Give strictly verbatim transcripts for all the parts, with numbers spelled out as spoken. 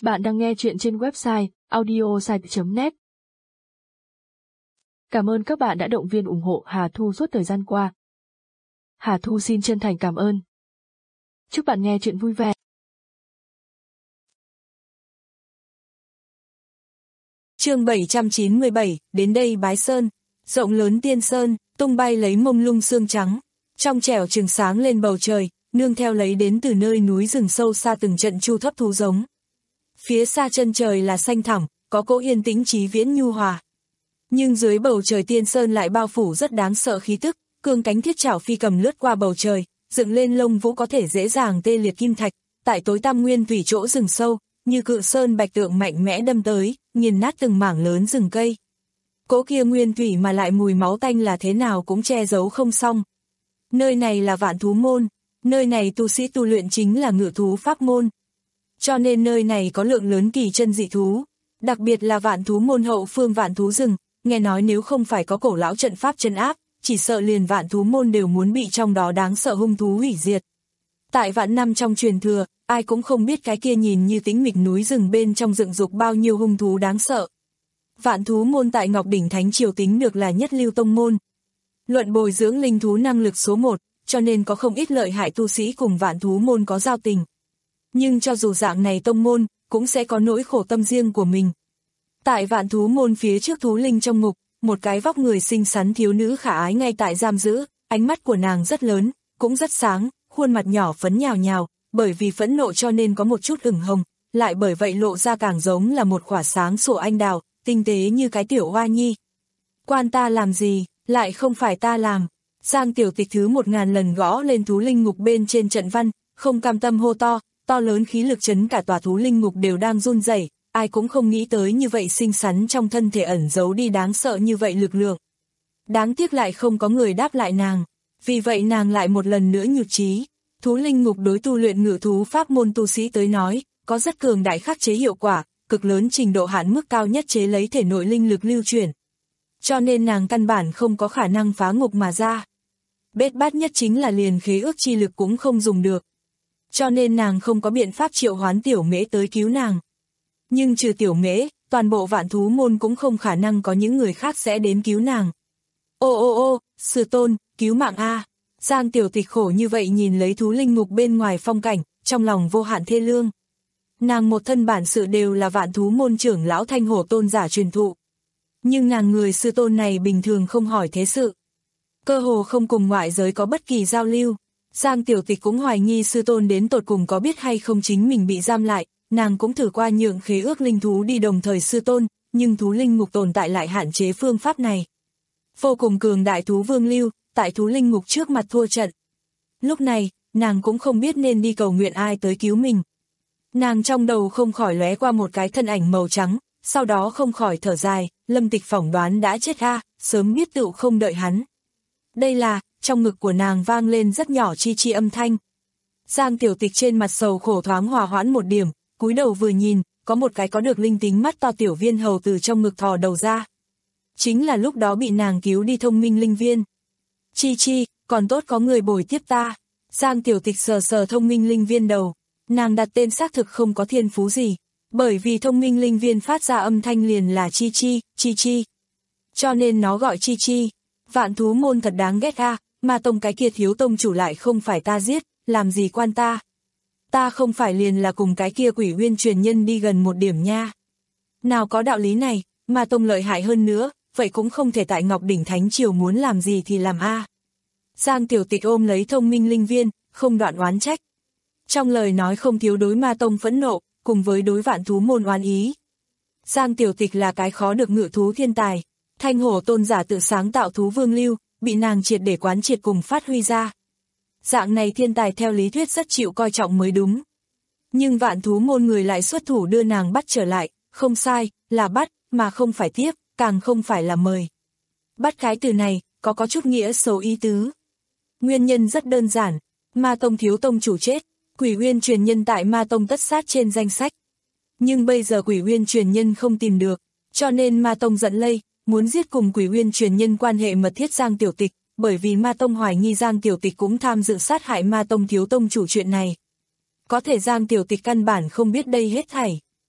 Bạn đang nghe chuyện trên website audiosite chấm net. Cảm ơn các bạn đã động viên ủng hộ Hà Thu suốt thời gian qua. Hà Thu xin chân thành cảm ơn. Chúc bạn nghe chuyện vui vẻ. Chương bảy trăm chín mươi bảy, đến đây bái sơn. Rộng lớn tiên sơn, tung bay lấy mông lung sương trắng. Trong trẻo chừng sáng lên bầu trời, nương theo lấy đến từ nơi núi rừng sâu xa từng trận chu thấp thú giống. Phía xa chân trời là xanh thẳm, có cỗ yên tĩnh trí viễn nhu hòa. Nhưng dưới bầu trời tiên sơn lại bao phủ rất đáng sợ khí tức, cương cánh thiết chảo phi cầm lướt qua bầu trời, dựng lên lông vũ có thể dễ dàng tê liệt kim thạch, tại tối tăm nguyên thủy chỗ rừng sâu, như cự sơn bạch tượng mạnh mẽ đâm tới, nghiền nát từng mảng lớn rừng cây. Cỗ kia nguyên thủy mà lại mùi máu tanh là thế nào cũng che giấu không xong. Nơi này là Vạn Thú Môn, nơi này tu sĩ tu luyện chính là ngự thú pháp môn. Cho nên nơi này có lượng lớn kỳ chân dị thú, đặc biệt là Vạn Thú Môn hậu phương Vạn Thú Rừng, nghe nói nếu không phải có cổ lão trận pháp trấn áp, chỉ sợ liền Vạn Thú Môn đều muốn bị trong đó đáng sợ hung thú hủy diệt. Tại vạn năm trong truyền thừa, ai cũng không biết cái kia nhìn như tĩnh mịch núi rừng bên trong dựng dục bao nhiêu hung thú đáng sợ. Vạn Thú Môn tại Ngọc Đỉnh Thánh Triều tính được là nhất lưu tông môn. Luận bồi dưỡng linh thú năng lực số một, cho nên có không ít lợi hại tu sĩ cùng Vạn Thú Môn có giao tình. Nhưng cho dù dạng này tông môn, cũng sẽ có nỗi khổ tâm riêng của mình. Tại Vạn Thú Môn phía trước thú linh trong ngục, một cái vóc người xinh xắn thiếu nữ khả ái ngay tại giam giữ, ánh mắt của nàng rất lớn, cũng rất sáng, khuôn mặt nhỏ phấn nhào nhào, bởi vì phẫn nộ cho nên có một chút ửng hồng, lại bởi vậy lộ ra càng giống là một quả sáng sủa anh đào, tinh tế như cái tiểu hoa nhi. Quan ta làm gì, lại không phải ta làm. Giang Tiểu Tịch thứ một ngàn lần gõ lên thú linh ngục bên trên trận văn, không cam tâm hô to, to lớn khí lực chấn cả tòa thú linh ngục đều đang run rẩy, ai cũng không nghĩ tới như vậy xinh xắn trong thân thể ẩn giấu đi đáng sợ như vậy lực lượng. Đáng tiếc lại không có người đáp lại nàng, vì vậy nàng lại một lần nữa nhụt chí. Thú linh ngục đối tu luyện ngự thú pháp môn tu sĩ tới nói, có rất cường đại khắc chế hiệu quả, cực lớn trình độ hạn mức cao nhất chế lấy thể nội linh lực lưu chuyển. Cho nên nàng căn bản không có khả năng phá ngục mà ra. Bết bát nhất chính là liền khế ước chi lực cũng không dùng được. Cho nên nàng không có biện pháp triệu hoán Tiểu Mễ tới cứu nàng. Nhưng trừ Tiểu Mễ, toàn bộ Vạn Thú Môn cũng không khả năng có những người khác sẽ đến cứu nàng. Ô ô ô, sư tôn, cứu mạng a! Giang Tiểu Tịch khổ như vậy nhìn lấy thú linh ngục bên ngoài phong cảnh, trong lòng vô hạn thê lương. Nàng một thân bản sự đều là Vạn Thú Môn trưởng lão Thanh Hổ tôn giả truyền thụ. Nhưng nàng người sư tôn này bình thường không hỏi thế sự. Cơ hồ không cùng ngoại giới có bất kỳ giao lưu. Giang Tiểu Tịch cũng hoài nghi sư tôn đến tột cùng có biết hay không chính mình bị giam lại, nàng cũng thử qua nhượng khế ước linh thú đi đồng thời sư tôn, nhưng thú linh ngục tồn tại lại hạn chế phương pháp này. Vô cùng cường đại thú vương lưu, tại thú linh ngục trước mặt thua trận. Lúc này, nàng cũng không biết nên đi cầu nguyện ai tới cứu mình. Nàng trong đầu không khỏi lóe qua một cái thân ảnh màu trắng, sau đó không khỏi thở dài, Lâm Tịch phỏng đoán đã chết a, sớm biết tựu không đợi hắn. Đây là, trong ngực của nàng vang lên rất nhỏ chi chi âm thanh. Giang Tiểu Tịch trên mặt sầu khổ thoáng hòa hoãn một điểm, cúi đầu vừa nhìn, có một cái có được linh tính mắt to tiểu viên hầu từ trong ngực thò đầu ra. Chính là lúc đó bị nàng cứu đi thông minh linh viên. Chi chi, còn tốt có người bồi tiếp ta. Giang Tiểu Tịch sờ sờ thông minh linh viên đầu, nàng đặt tên xác thực không có thiên phú gì, bởi vì thông minh linh viên phát ra âm thanh liền là chi chi, chi chi. Cho nên nó gọi chi chi. Vạn Thú Môn thật đáng ghét a, mà tông cái kia thiếu tông chủ lại không phải ta giết, làm gì quan ta. Ta không phải liền là cùng cái kia Quỷ Uyên truyền nhân đi gần một điểm nha. Nào có đạo lý này, mà tông lợi hại hơn nữa, vậy cũng không thể tại Ngọc Đỉnh Thánh Triều muốn làm gì thì làm a. Giang Tiểu Tịch ôm lấy thông minh linh viên, không đoạn oán trách. Trong lời nói không thiếu đối ma tông phẫn nộ, cùng với đối Vạn Thú Môn oán ý. Giang Tiểu Tịch là cái khó được ngự thú thiên tài. Thanh Hổ tôn giả tự sáng tạo thú vương lưu, bị nàng triệt để quán triệt cùng phát huy ra. Dạng này thiên tài theo lý thuyết rất chịu coi trọng mới đúng. Nhưng Vạn Thú Môn người lại xuất thủ đưa nàng bắt trở lại, không sai, là bắt, mà không phải tiếp, càng không phải là mời. Bắt cái từ này, có có chút nghĩa xấu ý tứ. Nguyên nhân rất đơn giản, Ma Tông thiếu tông chủ chết, Quỷ Uyên truyền nhân tại Ma Tông tất sát trên danh sách. Nhưng bây giờ Quỷ Uyên truyền nhân không tìm được, cho nên Ma Tông giận lây, muốn giết cùng Quỷ Uyên truyền nhân quan hệ mật thiết Giang Tiểu Tịch, bởi vì Ma Tông hoài nghi Giang Tiểu Tịch cũng tham dự sát hại Ma Tông thiếu tông chủ chuyện này. Có thể Giang Tiểu Tịch căn bản không biết đây hết thảy.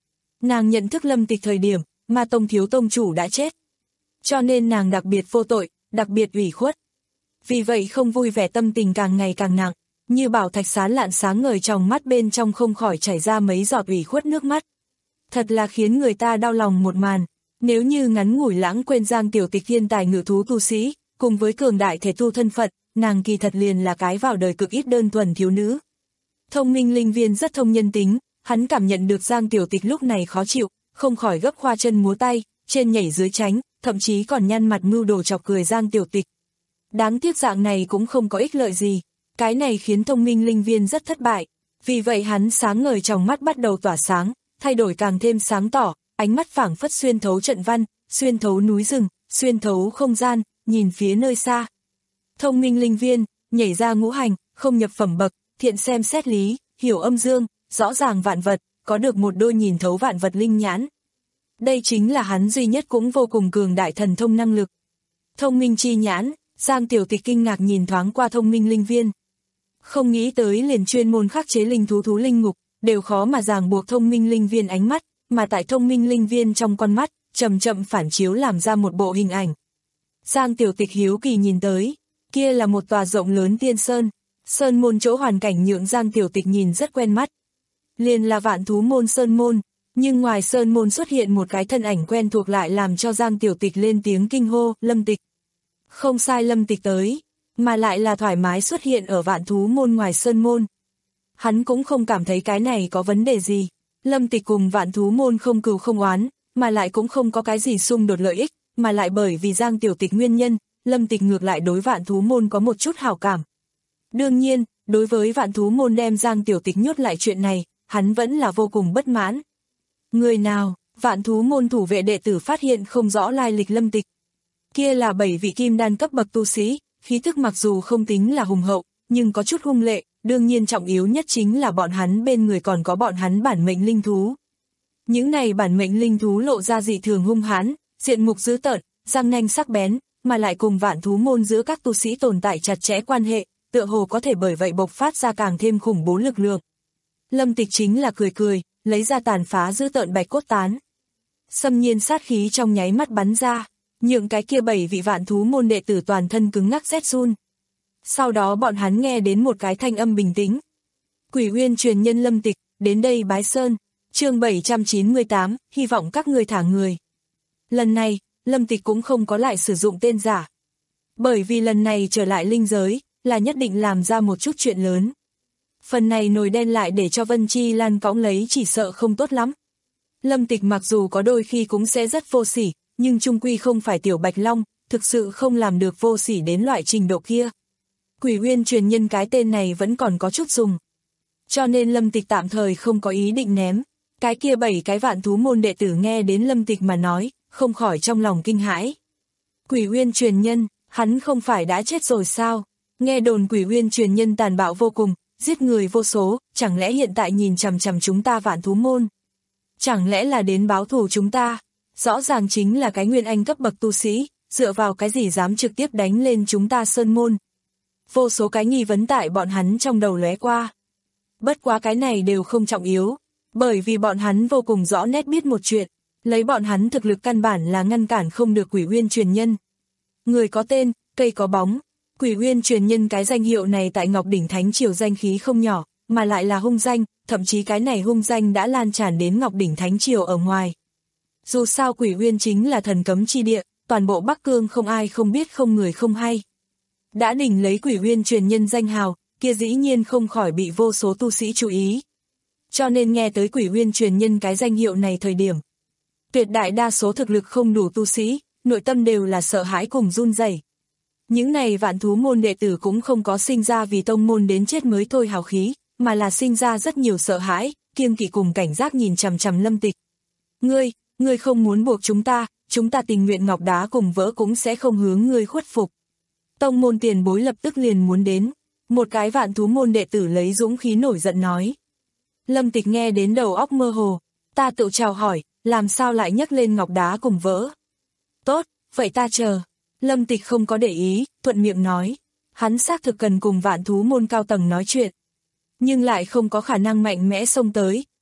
Nàng nhận thức Lâm Tịch thời điểm, Ma Tông thiếu tông chủ đã chết. Cho nên nàng đặc biệt vô tội, đặc biệt ủy khuất. Vì vậy không vui vẻ tâm tình càng ngày càng nặng, như bảo thạch sán lạn sáng ngời trong mắt bên trong không khỏi chảy ra mấy giọt ủy khuất nước mắt. Thật là khiến người ta đau lòng một màn, nếu như ngắn ngủi lãng quên Giang Tiểu Tịch thiên tài ngự thú tu sĩ, cùng với cường đại thể tu thân phận, nàng kỳ thật liền là cái vào đời cực ít đơn thuần thiếu nữ. Thông minh linh viên rất thông nhân tính, hắn cảm nhận được Giang Tiểu Tịch lúc này khó chịu, không khỏi gấp khoa chân múa tay, trên nhảy dưới tránh, thậm chí còn nhăn mặt mưu đồ chọc cười Giang Tiểu Tịch. Đáng tiếc dạng này cũng không có ích lợi gì, cái này khiến thông minh linh viên rất thất bại, vì vậy hắn sáng ngời trong mắt bắt đầu tỏa sáng, thay đổi càng thêm sáng tỏ, ánh mắt phảng phất xuyên thấu trận văn, xuyên thấu núi rừng, xuyên thấu không gian, nhìn phía nơi xa. Thông minh linh viên, nhảy ra ngũ hành, không nhập phẩm bậc, thiện xem xét lý, hiểu âm dương, rõ ràng vạn vật, có được một đôi nhìn thấu vạn vật linh nhãn. Đây chính là hắn duy nhất cũng vô cùng cường đại thần thông năng lực. Thông minh chi nhãn, Giang Tiểu Tịch kinh ngạc nhìn thoáng qua thông minh linh viên. Không nghĩ tới liền chuyên môn khắc chế linh thú thú linh ngục, đều khó mà ràng buộc thông minh linh viên ánh mắt, mà tại thông minh linh viên trong con mắt, chậm chậm phản chiếu làm ra một bộ hình ảnh. Giang Tiểu Tịch hiếu kỳ nhìn tới, kia là một tòa rộng lớn tiên sơn, sơn môn chỗ hoàn cảnh nhượng Giang Tiểu Tịch nhìn rất quen mắt. Liền là Vạn Thú môn sơn môn, nhưng ngoài sơn môn xuất hiện một cái thân ảnh quen thuộc lại làm cho Giang Tiểu Tịch lên tiếng kinh hô, Lâm Tịch. Không sai, Lâm Tịch tới, mà lại là thoải mái xuất hiện ở Vạn Thú môn ngoài sơn môn. Hắn cũng không cảm thấy cái này có vấn đề gì. Lâm Tịch cùng Vạn Thú môn không cừu không oán, mà lại cũng không có cái gì xung đột lợi ích, mà lại bởi vì Giang Tiểu Tịch nguyên nhân, Lâm Tịch ngược lại đối Vạn Thú môn có một chút hảo cảm. Đương nhiên, đối với Vạn Thú môn đem Giang Tiểu Tịch nhốt lại chuyện này, hắn vẫn là vô cùng bất mãn. Người nào? Vạn Thú môn thủ vệ đệ tử phát hiện không rõ lai lịch Lâm Tịch. Kia là bảy vị kim đan cấp bậc tu sĩ, khí thức mặc dù không tính là hùng hậu, nhưng có chút hung lệ, đương nhiên trọng yếu nhất chính là bọn hắn bên người còn có bọn hắn bản mệnh linh thú. Những này bản mệnh linh thú lộ ra dị thường hung hãn, diện mục dữ tợn, răng nanh sắc bén, mà lại cùng Vạn Thú môn giữa các tu sĩ tồn tại chặt chẽ quan hệ, tựa hồ có thể bởi vậy bộc phát ra càng thêm khủng bố lực lượng. Lâm Tịch chính là cười cười, lấy ra tàn phá dữ tợn bạch cốt tán. Xâm nhiên sát khí trong nháy mắt bắn ra, nhượng cái kia bảy vị Vạn Thú môn đệ tử toàn thân cứng ngắc rét run. Sau đó bọn hắn nghe đến một cái thanh âm bình tĩnh. Quỷ Uyên truyền nhân Lâm Tịch, đến đây bái sơn, chương bảy trăm chín mươi tám, hy vọng các người thả người. Lần này, Lâm Tịch cũng không có lại sử dụng tên giả. Bởi vì lần này trở lại linh giới, là nhất định làm ra một chút chuyện lớn. Phần này nồi đen lại để cho Vân Chi Lan cõng lấy chỉ sợ không tốt lắm. Lâm Tịch mặc dù có đôi khi cũng sẽ rất vô sỉ, nhưng chung quy không phải tiểu Bạch Long, thực sự không làm được vô sỉ đến loại trình độ kia. Quỷ Uyên truyền nhân cái tên này vẫn còn có chút dùng. Cho nên Lâm Tịch tạm thời không có ý định ném. Cái kia bảy cái Vạn Thú môn đệ tử nghe đến Lâm Tịch mà nói, không khỏi trong lòng kinh hãi. Quỷ Uyên truyền nhân, hắn không phải đã chết rồi sao? Nghe đồn Quỷ Uyên truyền nhân tàn bạo vô cùng, giết người vô số, chẳng lẽ hiện tại nhìn chằm chằm chúng ta Vạn Thú môn? Chẳng lẽ là đến báo thù chúng ta? Rõ ràng chính là cái nguyên anh cấp bậc tu sĩ, dựa vào cái gì dám trực tiếp đánh lên chúng ta sơn môn? Vô số cái nghi vấn tại bọn hắn trong đầu lóe qua. Bất quá cái này đều không trọng yếu, bởi vì bọn hắn vô cùng rõ nét biết một chuyện, lấy bọn hắn thực lực căn bản là ngăn cản không được Quỷ Uyên truyền nhân. Người có tên, cây có bóng, Quỷ Uyên truyền nhân cái danh hiệu này tại Ngọc Đỉnh Thánh Triều danh khí không nhỏ, mà lại là hung danh, thậm chí cái này hung danh đã lan tràn đến Ngọc Đỉnh Thánh Triều ở ngoài. Dù sao Quỷ Uyên chính là thần cấm chi địa, toàn bộ Bắc Cương không ai không biết không người không hay. Đã đỉnh lấy Quỷ Uyên truyền nhân danh hào, kia dĩ nhiên không khỏi bị vô số tu sĩ chú ý. Cho nên nghe tới Quỷ Uyên truyền nhân cái danh hiệu này thời điểm, tuyệt đại đa số thực lực không đủ tu sĩ, nội tâm đều là sợ hãi cùng run rẩy. Những này Vạn Thú môn đệ tử cũng không có sinh ra vì tông môn đến chết mới thôi hào khí, mà là sinh ra rất nhiều sợ hãi, kiêng kỵ cùng cảnh giác nhìn chằm chằm Lâm Tịch. Ngươi, ngươi không muốn buộc chúng ta, chúng ta tình nguyện ngọc đá cùng vỡ cũng sẽ không hướng ngươi khuất phục. Tông môn tiền bối lập tức liền muốn đến, một cái Vạn Thú môn đệ tử lấy dũng khí nổi giận nói. Lâm Tịch nghe đến đầu óc mơ hồ, ta tự chào hỏi, làm sao lại nhắc lên ngọc đá cùng vỡ. Tốt, vậy ta chờ. Lâm Tịch không có để ý, thuận miệng nói, hắn xác thực cần cùng Vạn Thú môn cao tầng nói chuyện. Nhưng lại không có khả năng mạnh mẽ xông tới,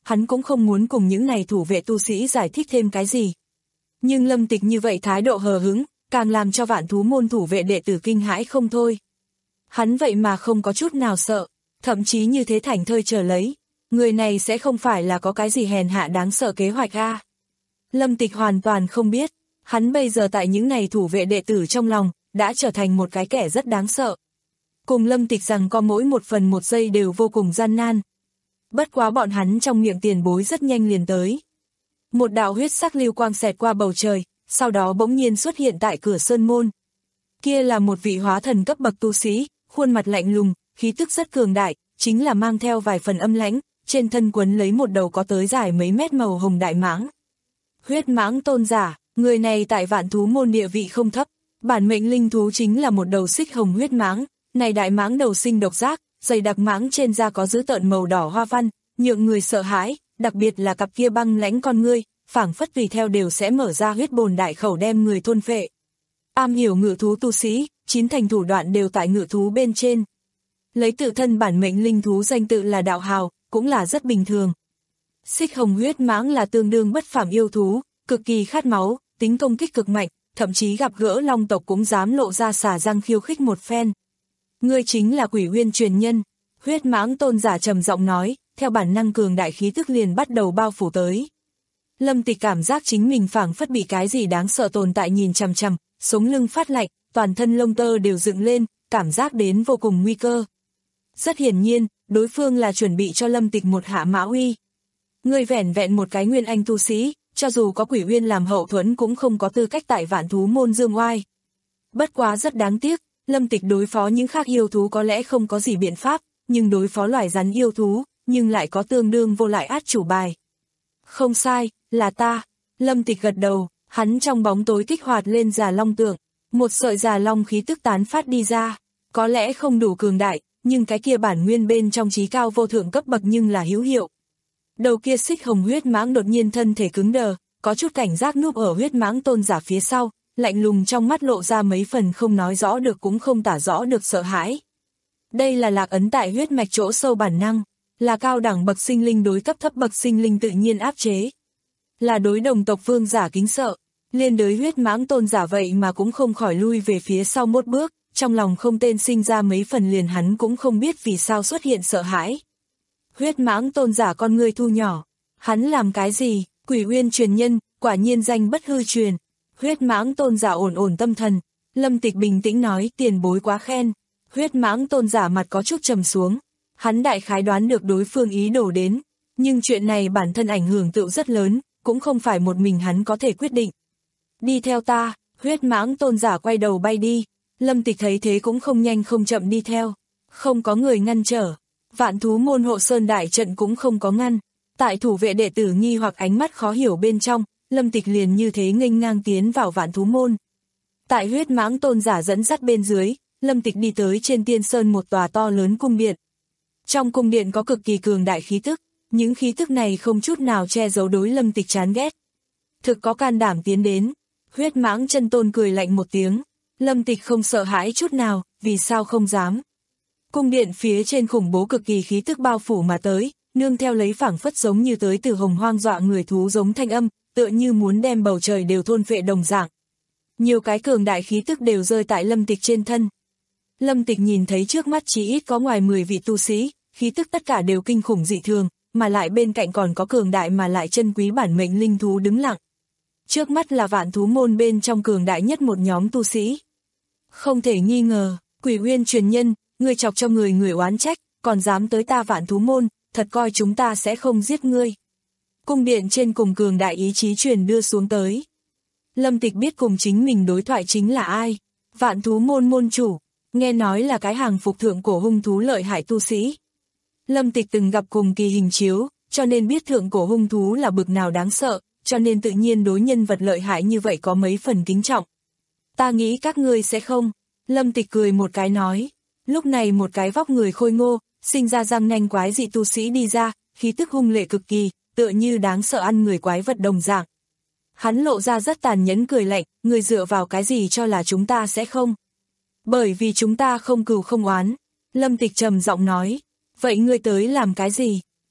hắn cũng không muốn cùng những này thủ vệ tu sĩ giải thích thêm cái gì. Nhưng Lâm Tịch như vậy thái độ hờ hững, càng làm cho Vạn Thú môn thủ vệ đệ tử kinh hãi không thôi. Hắn vậy mà không có chút nào sợ, thậm chí như thế thảnh thơi chờ lấy. Người này sẽ không phải là có cái gì hèn hạ đáng sợ kế hoạch a? À? Lâm Tịch hoàn toàn không biết, hắn bây giờ tại những này thủ vệ đệ tử trong lòng, đã trở thành một cái kẻ rất đáng sợ. Cùng Lâm Tịch rằng có mỗi một phần một giây đều vô cùng gian nan. Bất quá bọn hắn trong miệng tiền bối rất nhanh liền tới. Một đạo huyết sắc lưu quang xẹt qua bầu trời, sau đó bỗng nhiên xuất hiện tại cửa sơn môn. Kia là một vị hóa thần cấp bậc tu sĩ, khuôn mặt lạnh lùng, khí tức rất cường đại, chính là mang theo vài phần âm lãnh, trên thân quấn lấy một đầu có tới dài mấy mét màu hồng đại mãng. Huyết mãng tôn giả, người này tại Vạn Thú môn địa vị không thấp, bản mệnh linh thú chính là một đầu xích hồng huyết mãng, này đại mãng đầu sinh độc giác, dày đặc mãng trên da có dữ tợn màu đỏ hoa văn, nhượng người sợ hãi, đặc biệt là cặp kia băng lãnh con ngươi, phảng phất tùy theo đều sẽ mở ra huyết bồn đại khẩu đem người thôn phệ. Am hiểu ngự thú tu sĩ, chín thành thủ đoạn đều tại ngự thú bên trên. Lấy tự thân bản mệnh linh thú danh tự là đạo hào, cũng là rất bình thường. Xích hồng huyết mãng là tương đương bất phàm yêu thú, cực kỳ khát máu, tính công kích cực mạnh, thậm chí gặp gỡ long tộc cũng dám lộ ra xả răng khiêu khích một phen. Ngươi chính là Quỷ Uyên truyền nhân, huyết mãng tôn giả trầm giọng nói, theo bản năng cường đại khí tức liền bắt đầu bao phủ tới. Lâm Tịch cảm giác chính mình phảng phất bị cái gì đáng sợ tồn tại nhìn chằm chằm, sống lưng phát lạnh, toàn thân lông tơ đều dựng lên, cảm giác đến vô cùng nguy cơ. Rất hiển nhiên, đối phương là chuẩn bị cho Lâm Tịch một hạ mã uy. Người vẻn vẹn một cái nguyên anh tu sĩ, cho dù có Quỷ Uyên làm hậu thuẫn cũng không có tư cách tại Vạn Thú môn dương oai. Bất quá rất đáng tiếc, Lâm Tịch đối phó những khác yêu thú có lẽ không có gì biện pháp, nhưng đối phó loài rắn yêu thú, nhưng lại có tương đương vô lại át chủ bài. Không sai, là ta. Lâm Tịch gật đầu, hắn trong bóng tối kích hoạt lên già long tượng, một sợi già long khí tức tán phát đi ra, có lẽ không đủ cường đại, nhưng cái kia bản nguyên bên trong trí cao vô thượng cấp bậc nhưng là hữu hiệu. Đầu kia xích hồng huyết mãng đột nhiên thân thể cứng đờ, có chút cảnh giác núp ở huyết mãng tôn giả phía sau, lạnh lùng trong mắt lộ ra mấy phần không nói rõ được cũng không tả rõ được sợ hãi. Đây là lạc ấn tại huyết mạch chỗ sâu bản năng, là cao đẳng bậc sinh linh đối cấp thấp bậc sinh linh tự nhiên áp chế. Là đối đồng tộc vương giả kính sợ, liên đới huyết mãng tôn giả vậy mà cũng không khỏi lui về phía sau một bước, trong lòng không tên sinh ra mấy phần liền hắn cũng không biết vì sao xuất hiện sợ hãi. Huyết mãng tôn giả con ngươi thu nhỏ, hắn làm cái gì, Quỷ Uyên truyền nhân, quả nhiên danh bất hư truyền. Huyết mãng tôn giả ổn ổn tâm thần, Lâm Tịch bình tĩnh nói tiền bối quá khen. Huyết mãng tôn giả mặt có chút trầm xuống, hắn đại khái đoán được đối phương ý đồ đến, nhưng chuyện này bản thân ảnh hưởng tựu rất lớn, cũng không phải một mình hắn có thể quyết định. Đi theo ta, huyết mãng tôn giả quay đầu bay đi, Lâm Tịch thấy thế cũng không nhanh không chậm đi theo, không có người ngăn trở, Vạn Thú môn hộ sơn đại trận cũng không có ngăn, tại thủ vệ đệ tử nghi hoặc ánh mắt khó hiểu bên trong, Lâm Tịch liền như thế nghênh ngang tiến vào Vạn Thú môn. Tại huyết mãng tôn giả dẫn dắt bên dưới, Lâm Tịch đi tới trên tiên sơn một tòa to lớn cung điện. Trong cung điện có cực kỳ cường đại khí tức, những khí tức này không chút nào che giấu đối Lâm Tịch chán ghét. Thực có can đảm tiến đến, huyết mãng chân tôn cười lạnh một tiếng, Lâm Tịch không sợ hãi chút nào, vì sao không dám. Cung điện phía trên khủng bố cực kỳ khí tức bao phủ mà tới, nương theo lấy phảng phất giống như tới từ hồng hoang dọa người thú giống thanh âm, tựa như muốn đem bầu trời đều thôn phệ đồng dạng. Nhiều cái cường đại khí tức đều rơi tại Lâm Tịch trên thân. Lâm Tịch nhìn thấy trước mắt chỉ ít có ngoài mười vị tu sĩ, khí tức tất cả đều kinh khủng dị thường, mà lại bên cạnh còn có cường đại mà lại chân quý bản mệnh linh thú đứng lặng. Trước mắt là Vạn Thú môn bên trong cường đại nhất một nhóm tu sĩ. Không thể nghi ngờ, Quỷ Uyên truyền nhân, ngươi chọc cho người người oán trách, còn dám tới ta Vạn Thú môn, thật coi chúng ta sẽ không giết ngươi. Cung điện trên cùng cường đại ý chí truyền đưa xuống tới. Lâm Tịch biết cùng chính mình đối thoại chính là ai, Vạn Thú môn môn chủ, nghe nói là cái hàng phục thượng cổ hung thú lợi hại tu sĩ. Lâm Tịch từng gặp cùng kỳ hình chiếu, cho nên biết thượng cổ hung thú là bực nào đáng sợ, cho nên tự nhiên đối nhân vật lợi hại như vậy có mấy phần kính trọng. Ta nghĩ các ngươi sẽ không, Lâm Tịch cười một cái nói. Lúc này một cái vóc người khôi ngô, sinh ra răng nanh quái dị tu sĩ đi ra, khí tức hung lệ cực kỳ, tựa như đáng sợ ăn người quái vật đồng dạng. Hắn lộ ra rất tàn nhẫn cười lạnh, người dựa vào cái gì cho là chúng ta sẽ không? Bởi vì chúng ta không cừu không oán, Lâm Tịch trầm giọng nói. Vậy ngươi tới làm cái gì?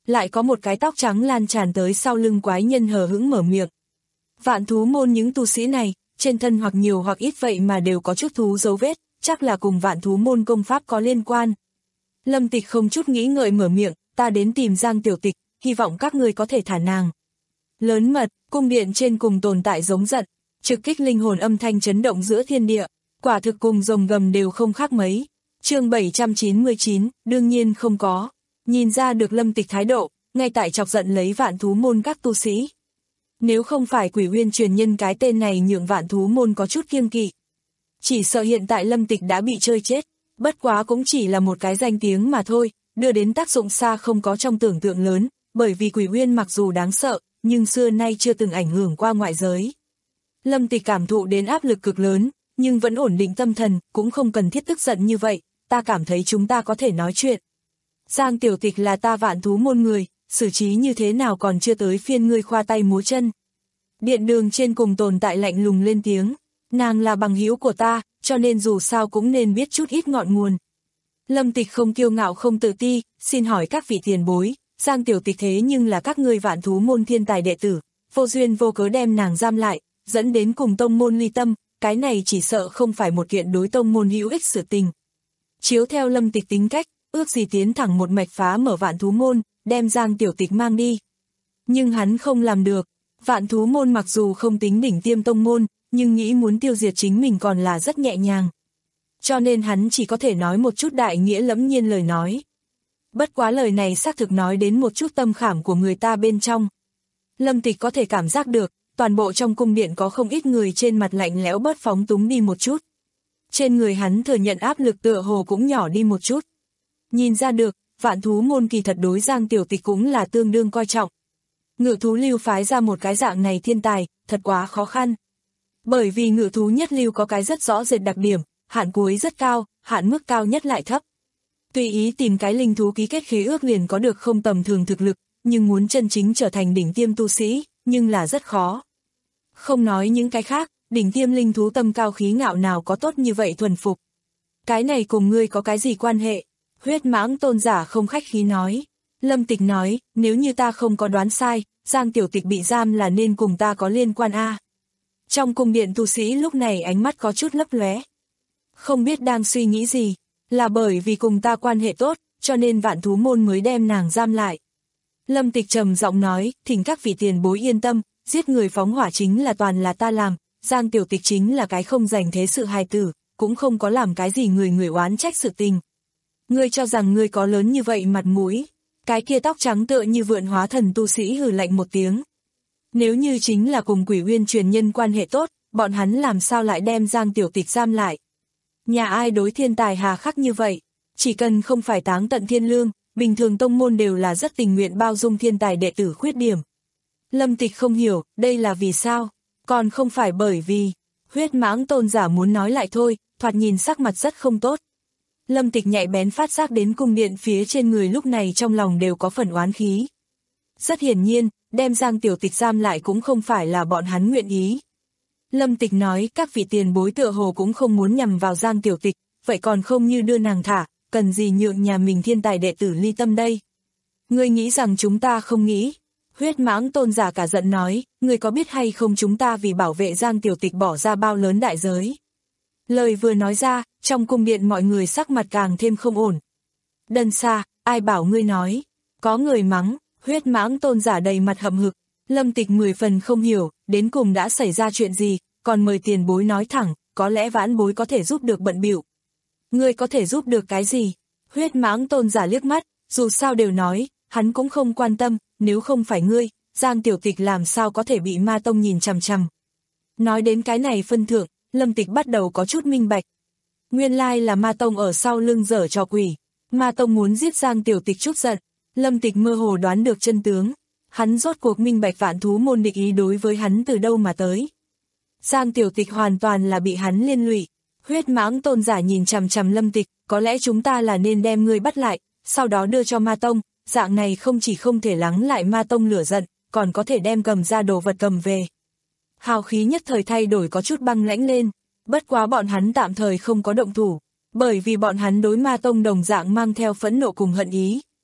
lại có một cái tóc trắng lan tràn tới sau lưng quái nhân hờ hững mở miệng. Vạn thú môn những tu sĩ này, trên thân hoặc nhiều hoặc ít vậy mà đều có chút thú dấu vết, chắc là cùng vạn thú môn công pháp có liên quan. Lâm Tịch không chút nghĩ ngợi mở miệng, ta đến tìm Giang Tiểu Tịch, hy vọng các ngươi có thể thả nàng. Lớn mật, cung điện trên cùng tồn tại giống giận, trực kích linh hồn âm thanh chấn động giữa thiên địa, quả thực cùng rồng gầm đều không khác mấy. Chương bảy trăm chín mươi chín, đương nhiên không có. Nhìn ra được Lâm Tịch thái độ, ngay tại chọc giận lấy vạn thú môn các tu sĩ. Nếu không phải Quỷ Uyên truyền nhân cái tên này nhượng vạn thú môn có chút kiêng kỵ, chỉ sợ hiện tại Lâm Tịch đã bị chơi chết, bất quá cũng chỉ là một cái danh tiếng mà thôi, đưa đến tác dụng xa không có trong tưởng tượng lớn, bởi vì Quỷ Uyên mặc dù đáng sợ, nhưng xưa nay chưa từng ảnh hưởng qua ngoại giới. Lâm Tịch cảm thụ đến áp lực cực lớn, nhưng vẫn ổn định tâm thần, cũng không cần thiết tức giận như vậy, ta cảm thấy chúng ta có thể nói chuyện. Giang Tiểu Tịch là ta vạn thú môn người, xử trí như thế nào còn chưa tới phiên ngươi khoa tay múa chân. Điện đường trên cùng tồn tại lạnh lùng lên tiếng, nàng là bằng hữu của ta, cho nên dù sao cũng nên biết chút ít ngọn nguồn. Lâm Tịch không kiêu ngạo không tự ti, xin hỏi các vị tiền bối, Giang Tiểu Tịch thế nhưng là các ngươi vạn thú môn thiên tài đệ tử, vô duyên vô cớ đem nàng giam lại, dẫn đến cùng tông môn ly tâm, cái này chỉ sợ không phải một kiện đối tông môn hữu ích sự tình. Chiếu theo Lâm Tịch tính cách, ước gì tiến thẳng một mạch phá mở vạn thú môn, đem Giang Tiểu Tịch mang đi. Nhưng hắn không làm được, vạn thú môn mặc dù không tính đỉnh tiêm tông môn, nhưng nghĩ muốn tiêu diệt chính mình còn là rất nhẹ nhàng. Cho nên hắn chỉ có thể nói một chút đại nghĩa lẫm nhiên lời nói. Bất quá lời này xác thực nói đến một chút tâm khảm của người ta bên trong. Lâm Tịch có thể cảm giác được, toàn bộ trong cung điện có không ít người trên mặt lạnh lẽo bớt phóng túng đi một chút. Trên người hắn thừa nhận áp lực tựa hồ cũng nhỏ đi một chút. Nhìn ra được, vạn thú môn kỳ thật đối Giang Tiểu Tịch cũng là tương đương coi trọng. Ngự thú lưu phái ra một cái dạng này thiên tài, thật quá khó khăn. Bởi vì ngự thú nhất lưu có cái rất rõ rệt đặc điểm, hạn cuối rất cao, hạn mức cao nhất lại thấp. Tùy ý tìm cái linh thú ký kết khế ước liền có được không tầm thường thực lực, nhưng muốn chân chính trở thành đỉnh tiêm tu sĩ, nhưng là rất khó. Không nói những cái khác, đỉnh tiêm linh thú tâm cao khí ngạo nào có tốt như vậy thuần phục. Cái này cùng ngươi có cái gì quan hệ? Huyết Mãng tôn giả không khách khí nói. Lâm Tịch nói, nếu như ta không có đoán sai, Giang Tiểu Tịch bị giam là nên cùng ta có liên quan a. Trong cung điện tu sĩ lúc này ánh mắt có chút lấp lóe. Không biết đang suy nghĩ gì, là bởi vì cùng ta quan hệ tốt, cho nên vạn thú môn mới đem nàng giam lại. Lâm Tịch trầm giọng nói, thỉnh các vị tiền bối yên tâm, giết người phóng hỏa chính là toàn là ta làm, Giang Tiểu Tịch chính là cái không dành thế sự hài tử, cũng không có làm cái gì người người oán trách sự tình. Ngươi cho rằng ngươi có lớn như vậy mặt mũi, cái kia tóc trắng tựa như vượn hóa thần tu sĩ hừ lạnh một tiếng. Nếu như chính là cùng Quỷ Uyên truyền nhân quan hệ tốt, bọn hắn làm sao lại đem Giang Tiểu Tịch giam lại. Nhà ai đối thiên tài hà khắc như vậy, chỉ cần không phải táng tận thiên lương, bình thường tông môn đều là rất tình nguyện bao dung thiên tài đệ tử khuyết điểm. Lâm Tịch không hiểu, đây là vì sao, còn không phải bởi vì, Huyết Mãng tôn giả muốn nói lại thôi, thoạt nhìn sắc mặt rất không tốt. Lâm Tịch nhạy bén phát giác đến cung điện phía trên người lúc này trong lòng đều có phần oán khí. Rất hiển nhiên, đem Giang Tiểu Tịch giam lại cũng không phải là bọn hắn nguyện ý. Lâm Tịch nói các vị tiền bối tựa hồ cũng không muốn nhằm vào Giang Tiểu Tịch, vậy còn không như đưa nàng thả, cần gì nhượng nhà mình thiên tài đệ tử ly tâm đây. Ngươi nghĩ rằng chúng ta không nghĩ. Huyết Mãng tôn giả cả giận nói, ngươi có biết hay không chúng ta vì bảo vệ Giang Tiểu Tịch bỏ ra bao lớn đại giới. Lời vừa nói ra, trong cung điện mọi người sắc mặt càng thêm không ổn. Đần xa, ai bảo ngươi nói, có người mắng, Huyết Mãng tôn giả đầy mặt hậm hực, Lâm Tịch mười phần không hiểu, đến cùng đã xảy ra chuyện gì, còn mời tiền bối nói thẳng, có lẽ vãn bối có thể giúp được bận bịu. Ngươi có thể giúp được cái gì? Huyết Mãng tôn giả liếc mắt, dù sao đều nói, hắn cũng không quan tâm, nếu không phải ngươi, Giang Tiểu Tịch làm sao có thể bị ma tông nhìn chằm chằm. Nói đến cái này phân thượng, Lâm Tịch bắt đầu có chút minh bạch. Nguyên lai là ma tông ở sau lưng dở trò quỷ, ma tông muốn giết Giang Tiểu Tịch chút giận. Lâm Tịch mơ hồ đoán được chân tướng, hắn rốt cuộc minh bạch vạn thú môn địch ý đối với hắn từ đâu mà tới. Giang Tiểu Tịch hoàn toàn là bị hắn liên lụy. Huyết Mãng tôn giả nhìn chằm chằm Lâm Tịch, có lẽ chúng ta là nên đem ngươi bắt lại, sau đó đưa cho ma tông, dạng này không chỉ không thể lắng lại ma tông lửa giận, còn có thể đem cầm ra đồ vật cầm về. Hào khí nhất thời thay đổi có chút băng lãnh lên, bất quá bọn hắn tạm thời không có động thủ, bởi vì bọn hắn đối ma tông đồng dạng mang theo phẫn nộ cùng hận ý.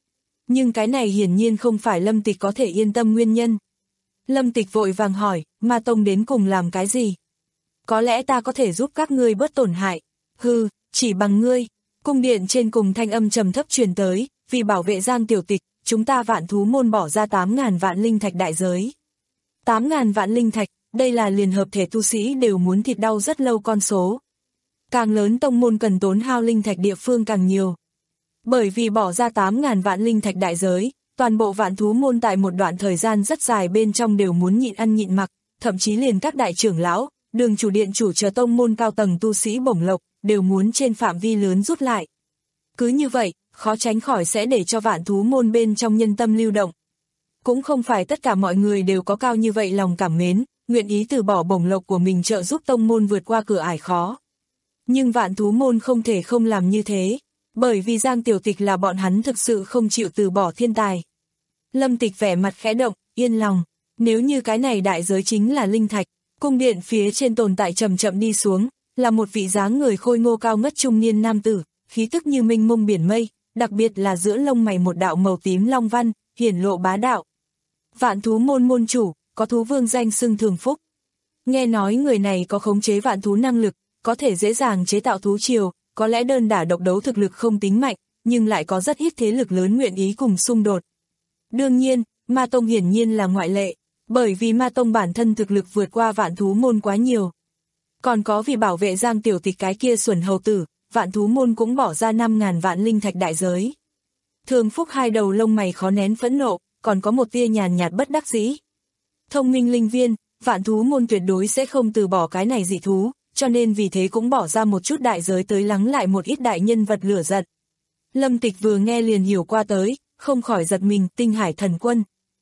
nhưng cái này hiển nhiên không phải Lâm Tịch có thể yên tâm nguyên nhân. Lâm Tịch vội vàng hỏi, Ma Tông đến cùng làm cái gì? Có lẽ ta có thể giúp các ngươi bớt tổn hại. Hừ, chỉ bằng ngươi. Cung điện trên cùng thanh âm trầm thấp truyền tới, vì bảo vệ Giang Tiểu Tịch, chúng ta Vạn Thú môn bỏ ra tám ngàn vạn linh thạch đại giới. tám ngàn vạn linh thạch, đây là liền hợp thể tu sĩ đều muốn thịt đau rất lâu con số. Càng lớn tông môn cần tốn hao linh thạch địa phương càng nhiều. Bởi vì bỏ ra tám ngàn vạn linh thạch đại giới, toàn bộ Vạn Thú môn tại một đoạn thời gian rất dài bên trong đều muốn nhịn ăn nhịn mặc, thậm chí liền các đại trưởng lão, đường chủ điện chủ chờ tông môn cao tầng tu sĩ bổng lộc, đều muốn trên phạm vi lớn rút lại. Cứ như vậy, khó tránh khỏi sẽ để cho Vạn Thú môn bên trong nhân tâm lưu động. Cũng không phải tất cả mọi người đều có cao như vậy lòng cảm mến, nguyện ý từ bỏ bổng lộc của mình trợ giúp tông môn vượt qua cửa ải khó. Nhưng Vạn Thú môn không thể không làm như thế, bởi vì Giang Tiểu Tịch là bọn hắn thực sự không chịu từ bỏ thiên tài. Lâm Tịch vẻ mặt khẽ động, yên lòng, nếu như cái này đại giới chính là linh thạch, cung điện phía trên tồn tại chậm chậm đi xuống, là một vị dáng người khôi ngô cao ngất trung niên nam tử, khí tức như mênh mông biển mây, đặc biệt là giữa lông mày một đạo màu tím long văn, hiển lộ bá đạo. Vạn Thú môn môn chủ, có thú vương danh xưng Thường Phúc. Nghe nói người này có khống chế vạn thú năng lực, có thể dễ dàng chế tạo thú triều, có lẽ đơn đả độc đấu thực lực không tính mạnh, nhưng lại có rất ít thế lực lớn nguyện ý cùng xung đột. Đương nhiên, Ma Tông hiển nhiên là ngoại lệ, bởi vì Ma Tông bản thân thực lực vượt qua Vạn Thú môn quá nhiều. Còn có vì bảo vệ Giang Tiểu Tịch cái kia xuẩn hầu tử, Vạn Thú môn cũng bỏ ra năm ngàn vạn linh thạch đại giới. Thường Phúc hai đầu lông mày khó nén phẫn nộ, còn có một tia nhàn nhạt bất đắc dĩ. Thông minh linh viên, Vạn Thú môn tuyệt đối sẽ không từ bỏ cái này dị thú, cho nên vì thế cũng bỏ ra một chút đại giới tới lắng lại một ít đại nhân vật lửa giận. Lâm Tịch vừa nghe liền hiểu qua tới, không khỏi giật mình, Tinh Hải Thần Quân.